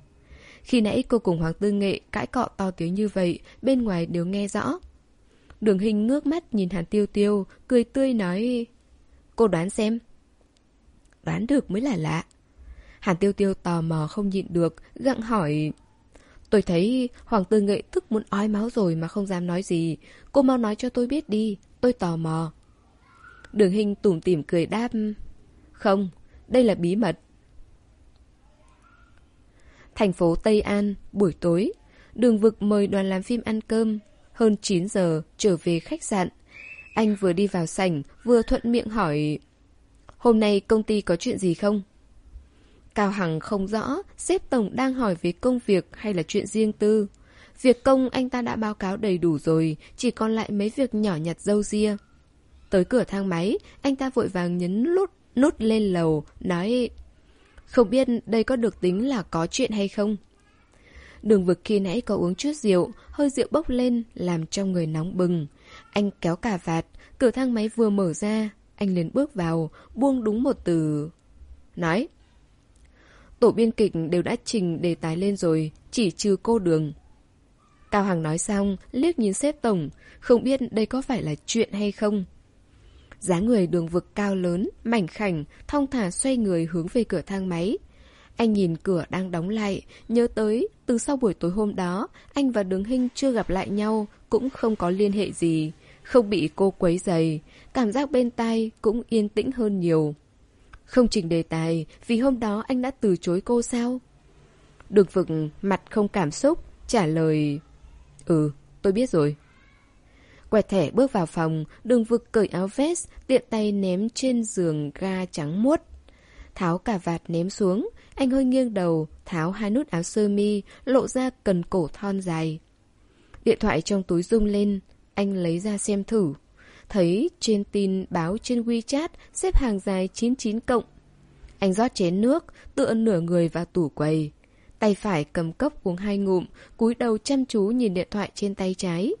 Khi nãy cô cùng Hoàng Tư Nghệ cãi cọ to tiếng như vậy, bên ngoài đều nghe rõ. Đường Hinh ngước mắt nhìn Hàn Tiêu Tiêu, cười tươi nói. Cô đoán xem. Đoán được mới là lạ. Hàn Tiêu Tiêu tò mò không nhịn được, gặng hỏi. Tôi thấy Hoàng Tư Nghệ tức muốn ói máu rồi mà không dám nói gì. Cô mau nói cho tôi biết đi, tôi tò mò. Đường Hinh tủm tỉm cười đáp. Không, đây là bí mật. Thành phố Tây An, buổi tối. Đường Vực mời đoàn làm phim ăn cơm. Hơn chín giờ trở về khách sạn. Anh vừa đi vào sảnh, vừa thuận miệng hỏi. Hôm nay công ty có chuyện gì không? Cao Hằng không rõ sếp tổng đang hỏi về công việc hay là chuyện riêng tư. Việc công anh ta đã báo cáo đầy đủ rồi, chỉ còn lại mấy việc nhỏ nhặt râu ria. Tới cửa thang máy, anh ta vội vàng nhấn nút, nút lên lầu, nói. Không biết đây có được tính là có chuyện hay không? Đường Vực khi nãy có uống chút rượu, hơi rượu bốc lên, làm trong người nóng bừng. Anh kéo cà vạt, cửa thang máy vừa mở ra, anh liền bước vào, buông đúng một từ. Nói. Tổ biên kịch đều đã trình đề tài lên rồi, chỉ trừ cô Đường. Cao Hằng nói xong, liếc nhìn sếp tổng, không biết đây có phải là chuyện hay không. Dáng người Đường Vực cao lớn, mảnh khảnh, thong thả xoay người hướng về cửa thang máy. Anh nhìn cửa đang đóng lại, nhớ tới từ sau buổi tối hôm đó, anh và Đường Hinh chưa gặp lại nhau, cũng không có liên hệ gì, không bị cô quấy rầy, cảm giác bên tai cũng yên tĩnh hơn nhiều. Không chỉnh đề tài, vì hôm đó anh đã từ chối cô sao? Đường Vực mặt không cảm xúc, trả lời. Ừ, tôi biết rồi. Quẹt thẻ bước vào phòng, Đường Vực cởi áo vest, tiện tay ném trên giường ga trắng muốt. Tháo cà vạt ném xuống, anh hơi nghiêng đầu, tháo hai nút áo sơ mi, lộ ra cần cổ thon dài. Điện thoại trong túi rung lên, anh lấy ra xem thử. Thấy trên tin báo trên WeChat xếp hàng dài chín chín cộng. Anh rót chén nước, tựa nửa người vào tủ quầy. Tay phải cầm cốc uống hai ngụm, cúi đầu chăm chú nhìn điện thoại trên tay trái.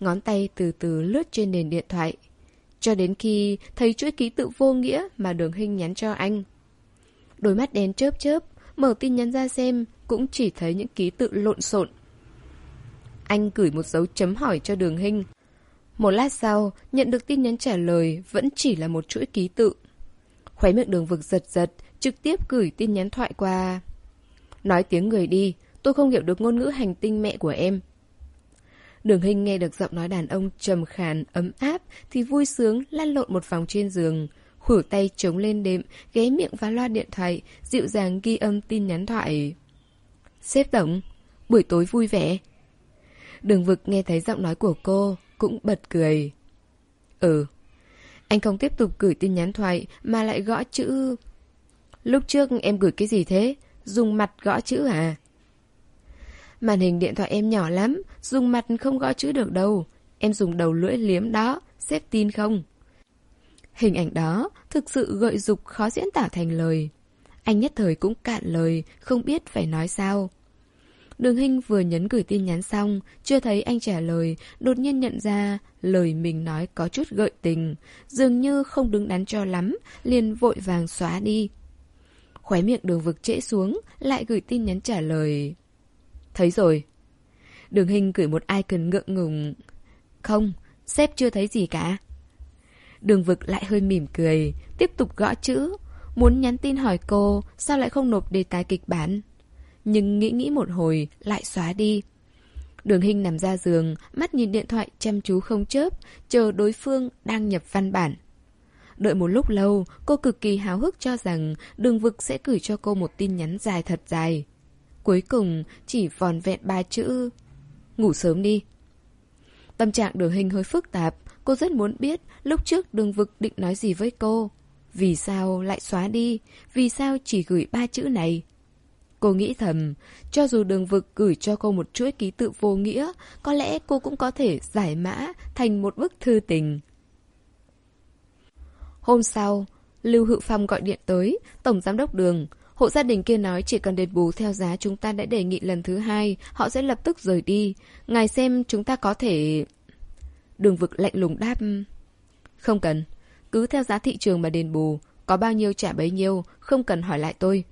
ngón tay từ từ lướt trên nền điện thoại. Cho đến khi thấy chuỗi ký tự vô nghĩa mà Đường Hinh nhắn cho anh. Đôi mắt đen chớp chớp, mở tin nhắn ra xem, cũng chỉ thấy những ký tự lộn xộn. Anh gửi một dấu chấm hỏi cho Đường Hinh. Một lát sau, nhận được tin nhắn trả lời vẫn chỉ là một chuỗi ký tự. Khóe miệng Đường Vực giật giật, trực tiếp gửi tin nhắn thoại qua. Nói tiếng người đi, tôi không hiểu được ngôn ngữ hành tinh mẹ của em. Đường Hinh nghe được giọng nói đàn ông trầm khàn, ấm áp thì vui sướng lăn lộn một vòng trên giường, khuỷu tay chống lên đệm, ghé miệng vào loa điện thoại, dịu dàng ghi âm tin nhắn thoại. Sếp tổng, buổi tối vui vẻ. Đường Vực nghe thấy giọng nói của cô, cũng bật cười. Ừ. Anh không tiếp tục gửi tin nhắn thoại mà lại gõ chữ. Lúc trước em gửi cái gì thế? Dùng mặt gõ chữ à? Màn hình điện thoại em nhỏ lắm, dùng mặt không gõ chữ được đâu. Em dùng đầu lưỡi liếm đó, sếp tin không? Hình ảnh đó thực sự gợi dục khó diễn tả thành lời. Anh nhất thời cũng cạn lời, không biết phải nói sao. Đường Hinh vừa nhấn gửi tin nhắn xong, chưa thấy anh trả lời, đột nhiên nhận ra lời mình nói có chút gợi tình, dường như không đứng đắn cho lắm, liền vội vàng xóa đi. Khóe miệng Đường Vực trễ xuống, lại gửi tin nhắn trả lời. Thấy rồi. Đường Hinh gửi một icon ngượng ngùng. Không, sếp chưa thấy gì cả. Đường Vực lại hơi mỉm cười, tiếp tục gõ chữ, muốn nhắn tin hỏi cô sao lại không nộp đề tài kịch bản. Nhưng nghĩ nghĩ một hồi, lại xóa đi. Đường Hinh nằm ra giường, mắt nhìn điện thoại chăm chú không chớp, chờ đối phương đang nhập văn bản. Đợi một lúc lâu, cô cực kỳ háo hức cho rằng Đường Vực sẽ gửi cho cô một tin nhắn dài thật dài. Cuối cùng chỉ vòn vẹn ba chữ. Ngủ sớm đi. Tâm trạng Đường Hinh hơi phức tạp, cô rất muốn biết lúc trước Đường Vực định nói gì với cô. Vì sao lại xóa đi? Vì sao chỉ gửi ba chữ này? Cô nghĩ thầm, cho dù Đường Vực gửi cho cô một chuỗi ký tự vô nghĩa, có lẽ cô cũng có thể giải mã thành một bức thư tình. Hôm sau, Lưu Hữu Phong gọi điện tới, Tổng Giám đốc Đường. Hộ gia đình kia nói chỉ cần đền bù theo giá chúng ta đã đề nghị lần thứ hai, họ sẽ lập tức rời đi. Ngài xem chúng ta có thể... Đường Vực lạnh lùng đáp. Không cần, cứ theo giá thị trường mà đền bù, có bao nhiêu trả bấy nhiêu, không cần hỏi lại tôi.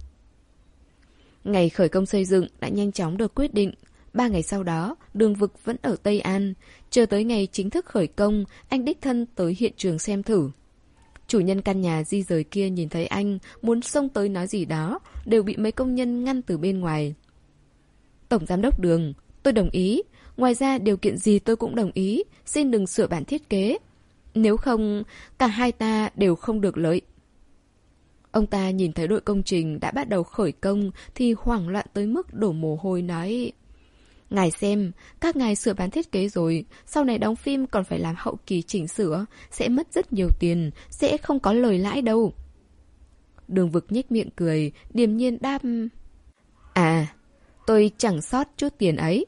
Ngày khởi công xây dựng đã nhanh chóng được quyết định. Ba ngày sau đó, Đường Vực vẫn ở Tây An. Chờ tới ngày chính thức khởi công, anh đích thân tới hiện trường xem thử. Chủ nhân căn nhà di rời kia nhìn thấy anh, muốn xông tới nói gì đó, đều bị mấy công nhân ngăn từ bên ngoài. Tổng Giám đốc Đường, tôi đồng ý. Ngoài ra điều kiện gì tôi cũng đồng ý, xin đừng sửa bản thiết kế. Nếu không, cả hai ta đều không được lợi. Ông ta nhìn thấy đội công trình đã bắt đầu khởi công thì hoảng loạn tới mức đổ mồ hôi nói. Ngài xem, các ngài sửa bản thiết kế rồi, sau này đóng phim còn phải làm hậu kỳ chỉnh sửa, sẽ mất rất nhiều tiền, sẽ không có lời lãi đâu. Đường Vực nhếch miệng cười, điềm nhiên đáp. À, tôi chẳng sót chút tiền ấy.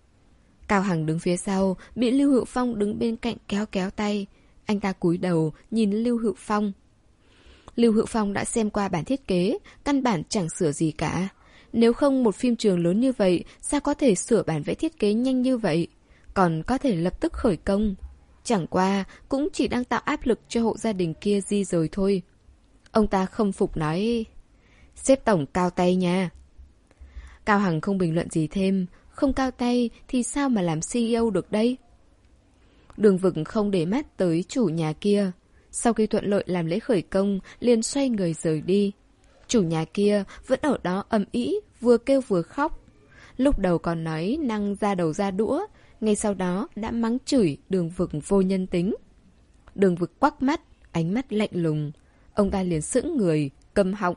Cao Hằng đứng phía sau, bị Lưu Hữu Phong đứng bên cạnh kéo kéo tay. Anh ta cúi đầu, nhìn Lưu Hữu Phong. Lưu Hữu Phong đã xem qua bản thiết kế, căn bản chẳng sửa gì cả. Nếu không một phim trường lớn như vậy, sao có thể sửa bản vẽ thiết kế nhanh như vậy? Còn có thể lập tức khởi công. Chẳng qua, cũng chỉ đang tạo áp lực cho hộ gia đình kia di rời thôi. Ông ta không phục nói. Sếp tổng cao tay nha. Cao Hằng không bình luận gì thêm. Không cao tay thì sao mà làm xê e ô được đây? Đường Vực không để mắt tới chủ nhà kia. Sau khi thuận lợi làm lễ khởi công, liền xoay người rời đi. Chủ nhà kia vẫn ở đó ầm ĩ, vừa kêu vừa khóc. Lúc đầu còn nói năng ra đầu ra đũa, ngay sau đó đã mắng chửi Đường Vực vô nhân tính. Đường Vực quắc mắt, ánh mắt lạnh lùng. Ông ta liền sững người, câm họng.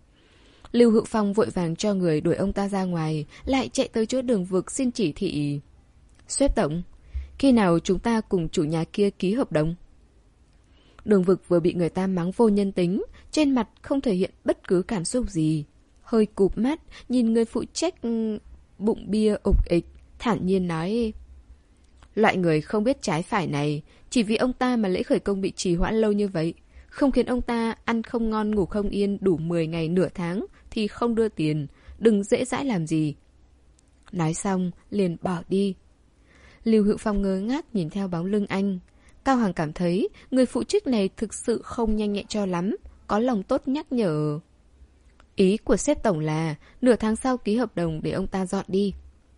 Lưu Hữu Phong vội vàng cho người đuổi ông ta ra ngoài, lại chạy tới chỗ Đường Vực xin chỉ thị. Sếp tổng, khi nào chúng ta cùng chủ nhà kia ký hợp đồng? Đường Vực vừa bị người ta mắng vô nhân tính, trên mặt không thể hiện bất cứ cảm xúc gì. Hơi cụp mắt, nhìn người phụ trách bụng bia ục ịch, thản nhiên nói. Loại người không biết trái phải này, chỉ vì ông ta mà lễ khởi công bị trì hoãn lâu như vậy. Không khiến ông ta ăn không ngon ngủ không yên đủ mười ngày nửa tháng thì không đưa tiền, đừng dễ dãi làm gì. Nói xong, liền bỏ đi. Lưu Hữu Phong ngơ ngác nhìn theo bóng lưng anh. Cao Hằng cảm thấy người phụ trách này thực sự không nhanh nhẹn cho lắm, có lòng tốt nhắc nhở. Ý của sếp tổng là nửa tháng sau ký hợp đồng để ông ta dọn đi.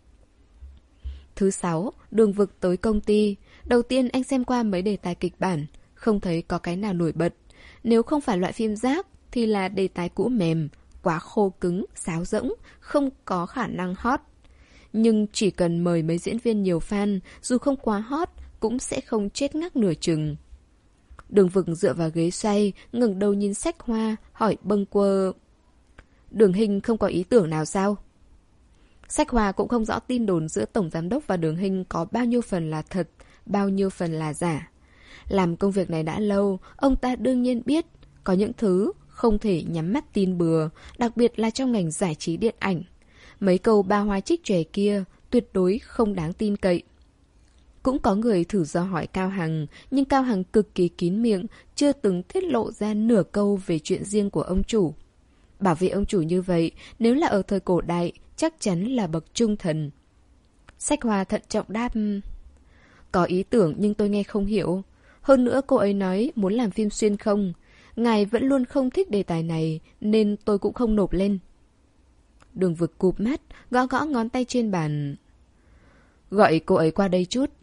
Thứ sáu, Đường Vực tới công ty. Đầu tiên anh xem qua mấy đề tài kịch bản, không thấy có cái nào nổi bật. Nếu không phải loại phim rác thì là đề tài cũ mềm, quá khô cứng, sáo rỗng, không có khả năng hot. Nhưng chỉ cần mời mấy diễn viên nhiều fan, dù không quá hot, cũng sẽ không chết ngắc nửa chừng. Đường Vực dựa vào ghế xoay, ngẩng đầu nhìn sách hoa, hỏi bâng quơ. Đường Hinh không có ý tưởng nào sao? Sách Hoa cũng không rõ tin đồn giữa Tổng Giám đốc và Đường Hinh có bao nhiêu phần là thật, bao nhiêu phần là giả. Làm công việc này đã lâu, ông ta đương nhiên biết có những thứ không thể nhắm mắt tin bừa, đặc biệt là trong ngành giải trí điện ảnh. Mấy câu ba hoa trích trẻ kia tuyệt đối không đáng tin cậy. Cũng có người thử dò hỏi Cao Hằng, nhưng Cao Hằng cực kỳ kín miệng, chưa từng tiết lộ ra nửa câu về chuyện riêng của ông chủ. Bảo vệ ông chủ như vậy, nếu là ở thời cổ đại, chắc chắn là bậc trung thần. Sách Hoa thận trọng đáp. Có ý tưởng nhưng tôi nghe không hiểu. Hơn nữa cô ấy nói muốn làm phim xuyên không. Ngài vẫn luôn không thích đề tài này, nên tôi cũng không nộp lên. Đường Vực cụp mắt, gõ gõ ngón tay trên bàn. Gọi cô ấy qua đây chút.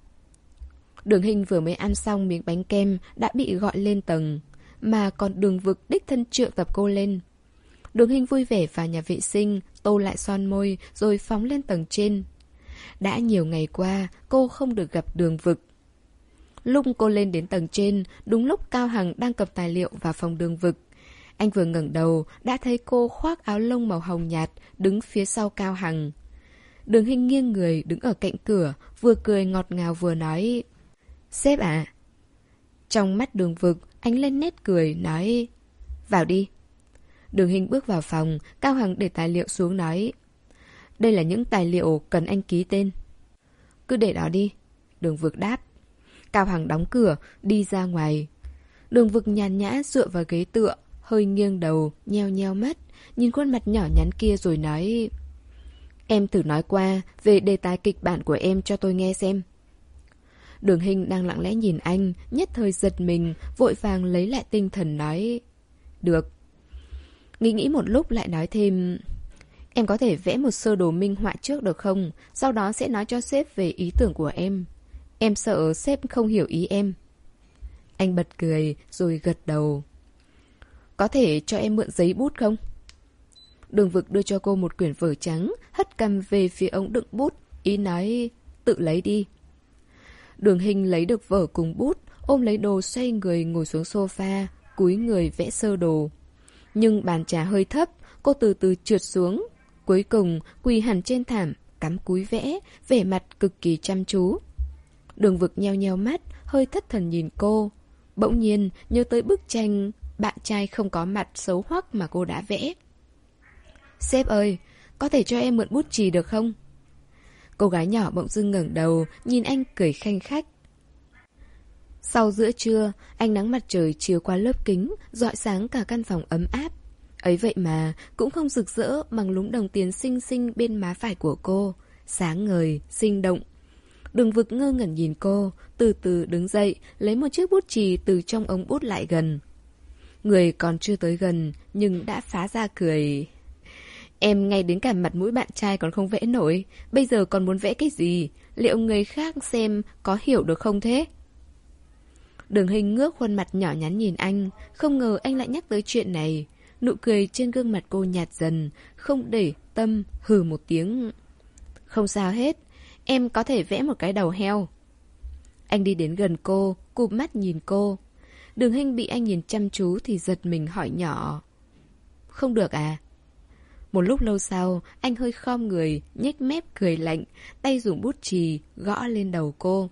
Đường Hinh vừa mới ăn xong miếng bánh kem đã bị gọi lên tầng, mà còn Đường Vực đích thân triệu tập cô lên. Đường Hinh vui vẻ vào nhà vệ sinh, tô lại son môi rồi phóng lên tầng trên. Đã nhiều ngày qua, cô không được gặp Đường Vực. Lúc cô lên đến tầng trên, đúng lúc Cao Hằng đang cầm tài liệu vào phòng Đường Vực. Anh vừa ngẩng đầu, đã thấy cô khoác áo lông màu hồng nhạt, đứng phía sau Cao Hằng. Đường Hinh nghiêng người, đứng ở cạnh cửa, vừa cười ngọt ngào vừa nói. Sếp à? Trong mắt Đường Vực, anh lên nét cười, nói. Vào đi. Đường Hinh bước vào phòng, Cao Hằng để tài liệu xuống nói. Đây là những tài liệu cần anh ký tên. Cứ để đó đi. Đường Vực đáp. Cao Hằng đóng cửa, đi ra ngoài. Đường Vực nhàn nhã dựa vào ghế tựa, hơi nghiêng đầu, nheo nheo mắt, nhìn khuôn mặt nhỏ nhắn kia rồi nói. Em thử nói qua về đề tài kịch bản của em cho tôi nghe xem. Đường Hinh đang lặng lẽ nhìn anh, nhất thời giật mình, vội vàng lấy lại tinh thần nói. Được. Nghĩ nghĩ một lúc lại nói thêm. Em có thể vẽ một sơ đồ minh họa trước được không? Sau đó sẽ nói cho sếp về ý tưởng của em. Em sợ sếp không hiểu ý em. Anh bật cười rồi gật đầu. Có thể cho em mượn giấy bút không? Đường Vực đưa cho cô một quyển vở trắng, hất cằm về phía ống đựng bút, ý nói tự lấy đi. Đường Hinh lấy được vở cùng bút, ôm lấy đồ xoay người ngồi xuống sofa, cúi người vẽ sơ đồ. Nhưng bàn trà hơi thấp, cô từ từ trượt xuống, cuối cùng quỳ hẳn trên thảm, cắm cúi vẽ, vẻ mặt cực kỳ chăm chú. Đường Vực nheo nheo mắt, hơi thất thần nhìn cô. Bỗng nhiên nhớ tới bức tranh bạn trai không có mặt xấu hoắc mà cô đã vẽ. Sếp ơi, có thể cho em mượn bút chì được không? Cô gái nhỏ bỗng dưng ngẩng đầu, nhìn anh cười khanh khách. Sau giữa trưa, ánh nắng mặt trời chiếu qua lớp kính, rọi sáng cả căn phòng ấm áp. Ấy vậy mà, cũng không rực rỡ bằng lúm đồng tiền xinh xinh bên má phải của cô. Sáng ngời, sinh động. Đường Vực ngơ ngẩn nhìn cô, từ từ đứng dậy, lấy một chiếc bút chì từ trong ống bút lại gần. Người còn chưa tới gần, nhưng đã phá ra cười. Em ngay đến cả mặt mũi bạn trai còn không vẽ nổi, bây giờ còn muốn vẽ cái gì? Liệu người khác xem có hiểu được không thế? Đường Hinh ngước khuôn mặt nhỏ nhắn nhìn anh, không ngờ anh lại nhắc tới chuyện này. Nụ cười trên gương mặt cô nhạt dần, không để tâm, hừ một tiếng. Không sao hết, em có thể vẽ một cái đầu heo. Anh đi đến gần cô, cụp mắt nhìn cô. Đường Hinh bị anh nhìn chăm chú thì giật mình hỏi nhỏ. Không được à? Một lúc lâu sau, anh hơi khom người, nhếch mép cười lạnh, tay dùng bút chì, gõ lên đầu cô.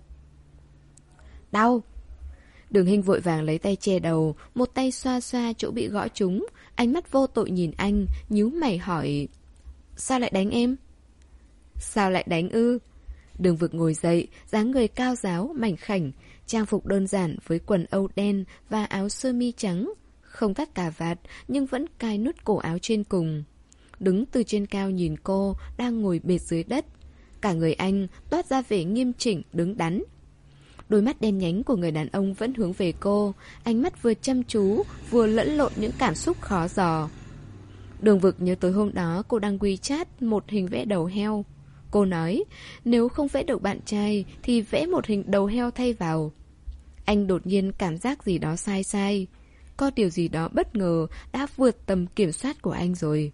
Đau! Đường Hinh vội vàng lấy tay che đầu, một tay xoa xoa chỗ bị gõ trúng, ánh mắt vô tội nhìn anh, nhíu mày hỏi. Sao lại đánh em? Sao lại đánh ư? Đường Vực ngồi dậy, dáng người cao ráo, mảnh khảnh, trang phục đơn giản với quần âu đen và áo sơ mi trắng, không thắt cà vạt nhưng vẫn cài nút cổ áo trên cùng. Đứng từ trên cao nhìn cô đang ngồi bệt dưới đất, Cả người anh toát ra vẻ nghiêm chỉnh, đứng đắn. Đôi mắt đen nhánh của người đàn ông vẫn hướng về cô, ánh mắt vừa chăm chú, vừa lẫn lộn những cảm xúc khó dò. Đường Vực nhớ tới hôm đó cô đăng WeChat một hình vẽ đầu heo. Cô nói, nếu không vẽ được bạn trai thì vẽ một hình đầu heo thay vào. Anh đột nhiên cảm giác gì đó sai sai. Có điều gì đó bất ngờ đã vượt tầm kiểm soát của anh rồi.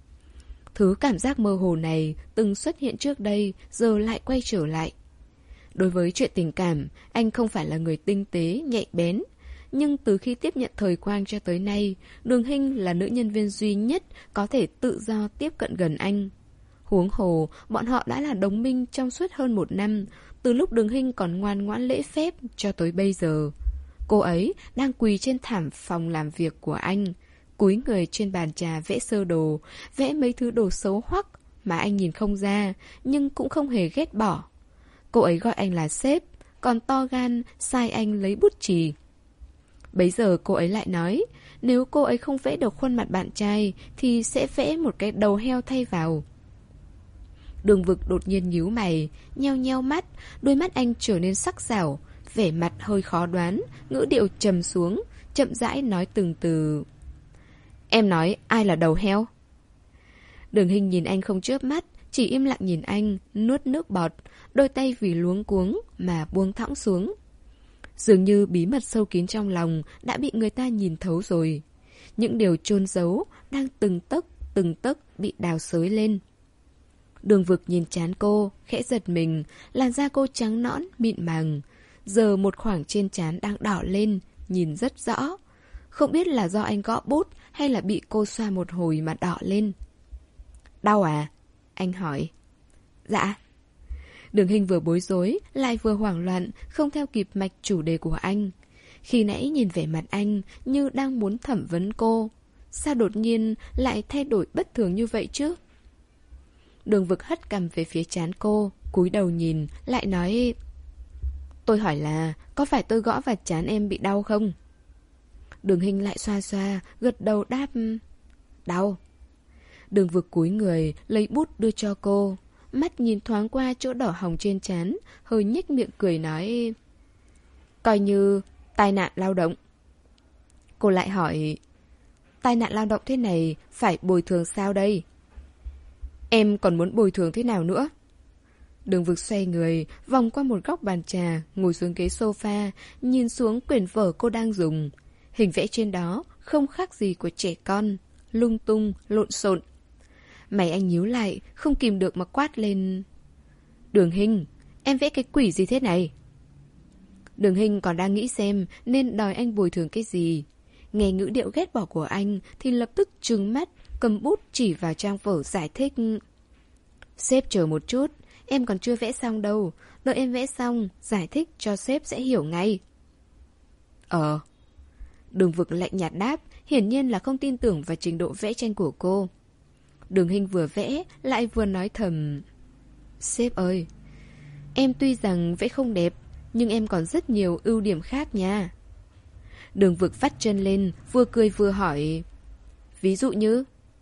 Thứ cảm giác mơ hồ này từng xuất hiện trước đây, giờ lại quay trở lại. Đối với chuyện tình cảm, anh không phải là người tinh tế, nhạy bén. Nhưng từ khi tiếp nhận thời quang cho tới nay, Đường Hinh là nữ nhân viên duy nhất có thể tự do tiếp cận gần anh. Huống hồ, bọn họ đã là đồng minh trong suốt hơn một năm, từ lúc Đường Hinh còn ngoan ngoãn lễ phép cho tới bây giờ. Cô ấy đang quỳ trên thảm phòng làm việc của anh, cúi người trên bàn trà vẽ sơ đồ, vẽ mấy thứ đồ xấu hoắc mà anh nhìn không ra, nhưng cũng không hề ghét bỏ. Cô ấy gọi anh là sếp, còn to gan sai anh lấy bút chì. Bấy giờ cô ấy lại nói, nếu cô ấy không vẽ được khuôn mặt bạn trai thì sẽ vẽ một cái đầu heo thay vào. Đường Vực đột nhiên nhíu mày, nheo nheo mắt, đôi mắt anh trở nên sắc sảo, vẻ mặt hơi khó đoán, ngữ điệu trầm xuống, chậm rãi nói từng từ. Em nói ai là đầu heo? Đường Hinh nhìn anh không chớp mắt, chỉ im lặng nhìn anh, nuốt nước bọt, đôi tay vì luống cuống mà buông thõng xuống. Dường như bí mật sâu kín trong lòng đã bị người ta nhìn thấu rồi. Những điều chôn giấu đang từng tấc từng tấc bị đào xới lên. Đường Vực nhìn trán cô, khẽ giật mình, làn da cô trắng nõn, mịn màng. Giờ một khoảng trên trán đang đỏ lên, nhìn rất rõ. Không biết là do anh gõ bút hay là bị cô xoa một hồi mà đỏ lên. Đau à? Anh hỏi. Dạ. Đường Hinh vừa bối rối, lại vừa hoảng loạn, không theo kịp mạch chủ đề của anh. Khi nãy nhìn vẻ mặt anh như đang muốn thẩm vấn cô. Sao đột nhiên lại thay đổi bất thường như vậy chứ? Đường Vực hất cằm về phía trán cô, cúi đầu nhìn, lại nói. Tôi hỏi là, có phải tôi gõ vào trán em bị đau không? Đường Hinh lại xoa xoa, gật đầu đáp. Đau. Đường Vực cúi người, lấy bút đưa cho cô. Mắt nhìn thoáng qua chỗ đỏ hồng trên trán, hơi nhếch miệng cười nói. Coi như tai nạn lao động. Cô lại hỏi. Tai nạn lao động thế này phải bồi thường sao đây? Em còn muốn bồi thường thế nào nữa? Đường Vực xoay người, vòng qua một góc bàn trà, ngồi xuống ghế sofa, nhìn xuống quyển vở cô đang dùng. Hình vẽ trên đó không khác gì của trẻ con, lung tung, lộn xộn. Mày anh nhíu lại, không kìm được mà quát lên. Đường Hinh, em vẽ cái quỷ gì thế này? Đường Hinh còn đang nghĩ xem nên đòi anh bồi thường cái gì. Nghe ngữ điệu ghét bỏ của anh thì lập tức trừng mắt, cầm bút chỉ vào trang vở giải thích. Sếp chờ một chút, em còn chưa vẽ xong đâu. Đợi em vẽ xong, giải thích cho sếp sẽ hiểu ngay. Ờ. Đường Vực lạnh nhạt đáp, hiển nhiên là không tin tưởng vào trình độ vẽ tranh của cô. Đường Hinh vừa vẽ, lại vừa nói thầm. Sếp ơi, em tuy rằng vẽ không đẹp, nhưng em còn rất nhiều ưu điểm khác nha. Đường Vực vắt chân lên, vừa cười vừa hỏi. Ví dụ như?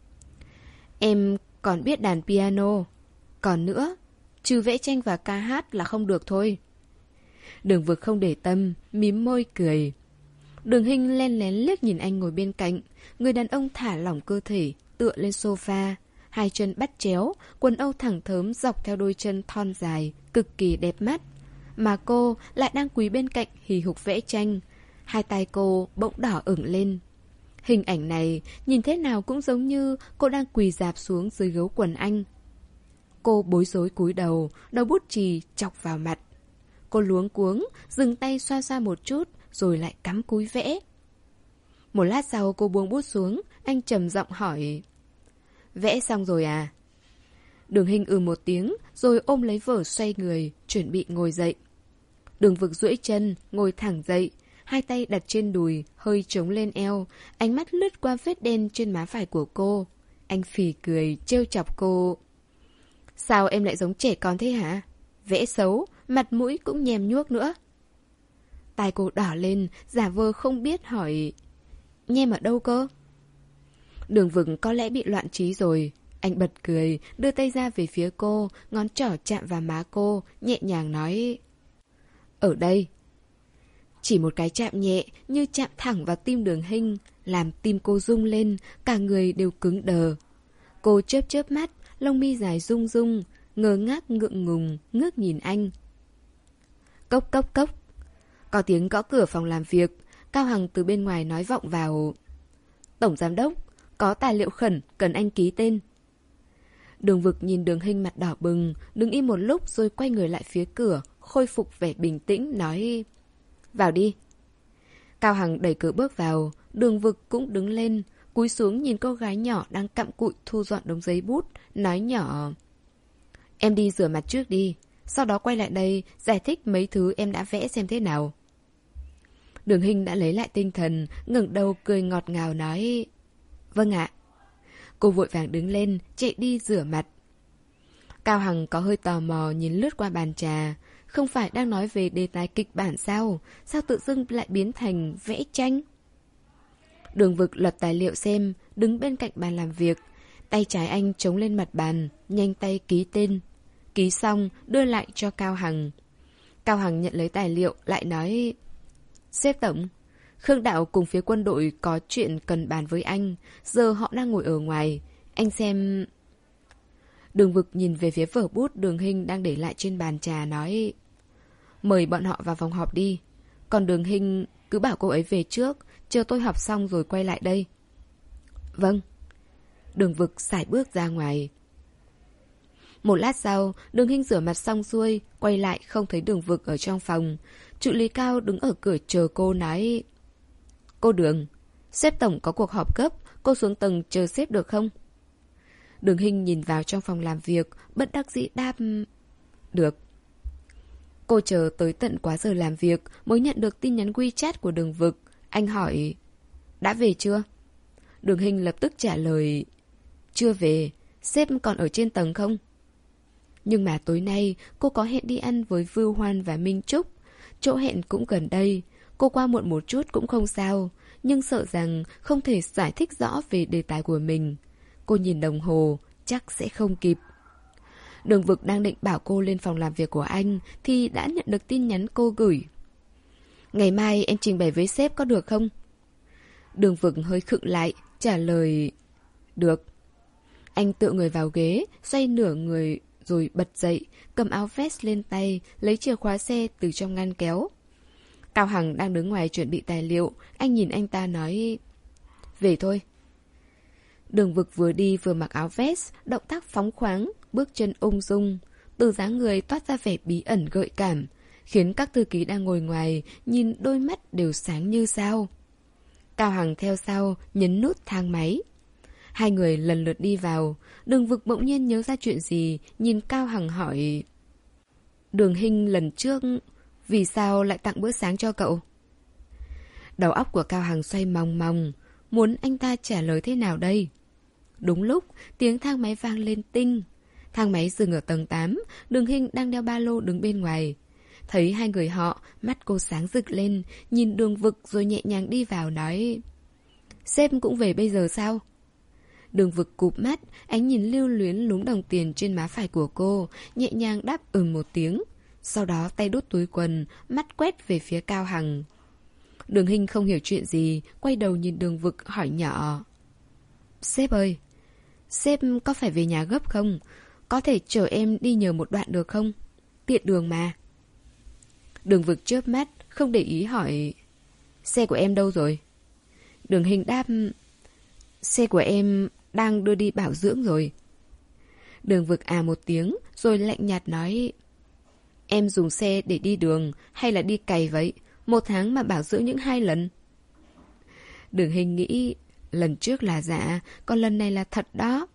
Em còn biết đàn piano. Còn nữa, trừ vẽ tranh và ca hát là không được thôi. Đường Vực không để tâm, mím môi cười. Đường Hinh len lén liếc nhìn anh ngồi bên cạnh. Người đàn ông thả lỏng cơ thể, tựa lên sofa, hai chân bắt chéo, quần âu thẳng thớm dọc theo đôi chân thon dài, cực kỳ đẹp mắt. Mà cô lại đang quỳ bên cạnh hì hục vẽ tranh. Hai tay cô bỗng đỏ ửng lên. Hình ảnh này nhìn thế nào cũng giống như cô đang quỳ rạp xuống dưới gấu quần anh. Cô bối rối cúi đầu, đầu bút chì chọc vào mặt. Cô luống cuống, dừng tay xoa xoa một chút, rồi lại cắm cúi vẽ. Một lát sau cô buông bút xuống, anh trầm giọng hỏi. Vẽ xong rồi à? Đường Hinh ừ một tiếng, rồi ôm lấy vở xoay người, chuẩn bị ngồi dậy. Đường Vực duỗi chân, ngồi thẳng dậy, hai tay đặt trên đùi, hơi chống lên eo, ánh mắt lướt qua vết đen trên má phải của cô. Anh phì cười, trêu chọc cô. Sao em lại giống trẻ con thế hả? Vẽ xấu, mặt mũi cũng nhem nhuốc nữa. Tai cô đỏ lên, giả vờ không biết hỏi. Nhem ở đâu cơ? Đường Vực có lẽ bị loạn trí rồi. Anh bật cười, đưa tay ra về phía cô, ngón trỏ chạm vào má cô, nhẹ nhàng nói: ở đây. Chỉ một cái chạm nhẹ như chạm thẳng vào tim Đường Hinh, làm tim cô rung lên, cả người đều cứng đờ. Cô chớp chớp mắt, lông mi dài rung rung, ngơ ngác ngượng ngùng, ngước nhìn anh. Cốc cốc cốc. Có tiếng gõ cửa phòng làm việc, Cao Hằng từ bên ngoài nói vọng vào: tổng giám đốc, có tài liệu khẩn, cần anh ký tên. Đường Vực nhìn Đường Hinh mặt đỏ bừng, đứng im một lúc rồi quay người lại phía cửa, khôi phục vẻ bình tĩnh, nói: vào đi. Cao Hằng đẩy cửa bước vào, Đường Vực cũng đứng lên, cúi xuống nhìn cô gái nhỏ đang cặm cụi thu dọn đống giấy bút, nói nhỏ: em đi rửa mặt trước đi, sau đó quay lại đây giải thích mấy thứ em đã vẽ xem thế nào. Đường Hinh đã lấy lại tinh thần, ngẩng đầu cười ngọt ngào nói: vâng ạ. Cô vội vàng đứng lên, chạy đi rửa mặt. Cao Hằng có hơi tò mò nhìn lướt qua bàn trà. Không phải đang nói về đề tài kịch bản sao? Sao tự dưng lại biến thành vẽ tranh? Đường Vực lật tài liệu xem, đứng bên cạnh bàn làm việc. Tay trái anh chống lên mặt bàn, nhanh tay ký tên. Ký xong, đưa lại cho Cao Hằng. Cao Hằng nhận lấy tài liệu, lại nói: sếp tổng, Khương Đạo cùng phía quân đội có chuyện cần bàn với anh. Giờ họ đang ngồi ở ngoài. Anh xem... Đường Vực nhìn về phía vở bút Đường Hinh đang để lại trên bàn trà, nói: mời bọn họ vào phòng họp đi. Còn Đường Hinh cứ bảo cô ấy về trước, chờ tôi học xong rồi quay lại đây. Vâng. Đường Vực sải bước ra ngoài. Một lát sau, Đường Hinh rửa mặt xong xuôi, quay lại không thấy Đường Vực ở trong phòng. Trợ lý Cao đứng ở cửa chờ cô, nói: cô Đường, sếp tổng có cuộc họp gấp, cô xuống tầng chờ sếp được không? Đường Hinh nhìn vào trong phòng làm việc, bất đắc dĩ đáp: được. Cô chờ tới tận quá giờ làm việc mới nhận được tin nhắn WeChat của Đường Vực. Anh hỏi: đã về chưa? Đường Hinh lập tức trả lời: chưa về, sếp còn ở trên tầng không? Nhưng mà tối nay cô có hẹn đi ăn với Vưu Hoan và Minh Trúc. Chỗ hẹn cũng gần đây, cô qua muộn một chút cũng không sao, nhưng sợ rằng không thể giải thích rõ về đề tài của mình. Cô nhìn đồng hồ, chắc sẽ không kịp. Đường Vực đang định bảo cô lên phòng làm việc của anh thì đã nhận được tin nhắn cô gửi: ngày mai em trình bày với sếp có được không? Đường Vực hơi khựng lại, trả lời: được. Anh tựa người vào ghế, xoay nửa người rồi bật dậy, cầm áo vest lên tay, lấy chìa khóa xe từ trong ngăn kéo. Cao Hằng đang đứng ngoài chuẩn bị tài liệu, anh nhìn anh ta nói: về thôi. Đường Vực vừa đi vừa mặc áo vest, động tác phóng khoáng, bước chân ung dung, từ dáng người toát ra vẻ bí ẩn gợi cảm, khiến các thư ký đang ngồi ngoài nhìn đôi mắt đều sáng như sao. Cao Hằng theo sau, nhấn nút thang máy. Hai người lần lượt đi vào. Đường Vực bỗng nhiên nhớ ra chuyện gì, nhìn Cao Hằng hỏi: Đường Hinh lần trước vì sao lại tặng bữa sáng cho cậu? Đầu óc của Cao Hằng xoay mòng mòng, muốn anh ta trả lời thế nào đây? Đúng lúc tiếng thang máy vang lên tinh. Thang máy dừng ở tầng tám. Đường Hinh đang đeo ba lô đứng bên ngoài. Thấy hai người họ, mắt cô sáng rực lên, nhìn Đường Vực rồi nhẹ nhàng đi vào, nói: sếp cũng về bây giờ sao? Đường Vực cụp mắt, ánh nhìn lưu luyến lúm đồng tiền trên má phải của cô, nhẹ nhàng đáp ừm một tiếng. Sau đó tay đút túi quần, mắt quét về phía Cao Hằng. Đường Hinh không hiểu chuyện gì, quay đầu nhìn Đường Vực hỏi nhỏ: sếp ơi, sếp có phải về nhà gấp không? Có thể chở em đi nhờ một đoạn được không? Tiện đường mà. Đường Vực chớp mắt, không để ý hỏi: xe của em đâu rồi? Đường Hinh đáp: xe của em đang đưa đi bảo dưỡng rồi. Đường Vực à một tiếng, rồi lạnh nhạt nói: em dùng xe để đi đường hay là đi cày vậy? Một tháng mà bảo dưỡng những hai lần. Đường Hinh nghĩ lần trước là giả, còn lần này là thật đó.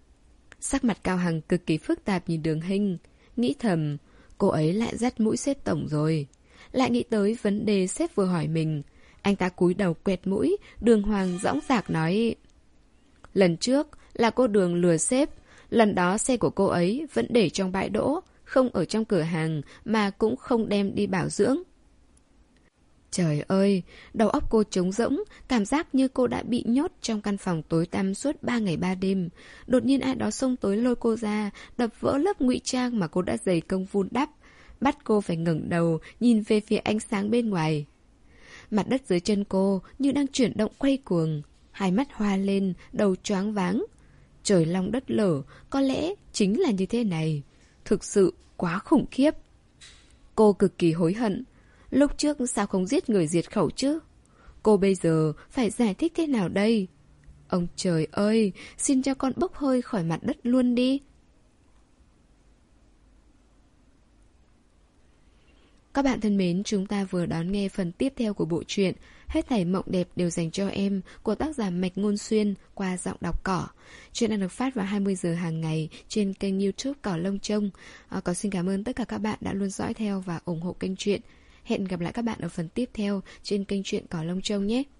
Sắc mặt Cao Hằng cực kỳ phức tạp nhìn Đường Hinh, nghĩ thầm cô ấy lại dắt mũi sếp tổng rồi. Lại nghĩ tới vấn đề sếp vừa hỏi mình. Anh ta cúi đầu quẹt mũi, đường hoàng dõng dạc nói: lần trước là cô Đường lừa sếp. Lần đó xe của cô ấy vẫn để trong bãi đỗ, không ở trong cửa hàng, mà cũng không đem đi bảo dưỡng. Trời ơi, đầu óc cô trống rỗng, cảm giác như cô đã bị nhốt trong căn phòng tối tăm suốt ba ngày ba đêm. Đột nhiên ai đó xông tới lôi cô ra, đập vỡ lớp ngụy trang mà cô đã dày công vun đắp, bắt cô phải ngẩng đầu, nhìn về phía ánh sáng bên ngoài. Mặt đất dưới chân cô như đang chuyển động quay cuồng, hai mắt hoa lên, đầu choáng váng. Trời long đất lở, có lẽ chính là như thế này. Thực sự quá khủng khiếp. Cô cực kỳ hối hận. Lúc trước sao không giết người diệt khẩu chứ? Cô bây giờ phải giải thích thế nào đây? Ông trời ơi, xin cho con bốc hơi khỏi mặt đất luôn đi. Các bạn thân mến, chúng ta vừa đón nghe phần tiếp theo của bộ truyện Hết thảy mộng đẹp đều dành cho em của tác giả Mạch Ngôn Xuyên qua giọng đọc Cỏ. Chuyện đang được phát vào hai mươi giờ hàng ngày trên kênh YouTube Cỏ Lông Trông. À, có xin cảm ơn tất cả các bạn đã luôn dõi theo và ủng hộ kênh truyện. Hẹn gặp lại các bạn ở phần tiếp theo trên kênh truyện Cỏ Lông Trông nhé.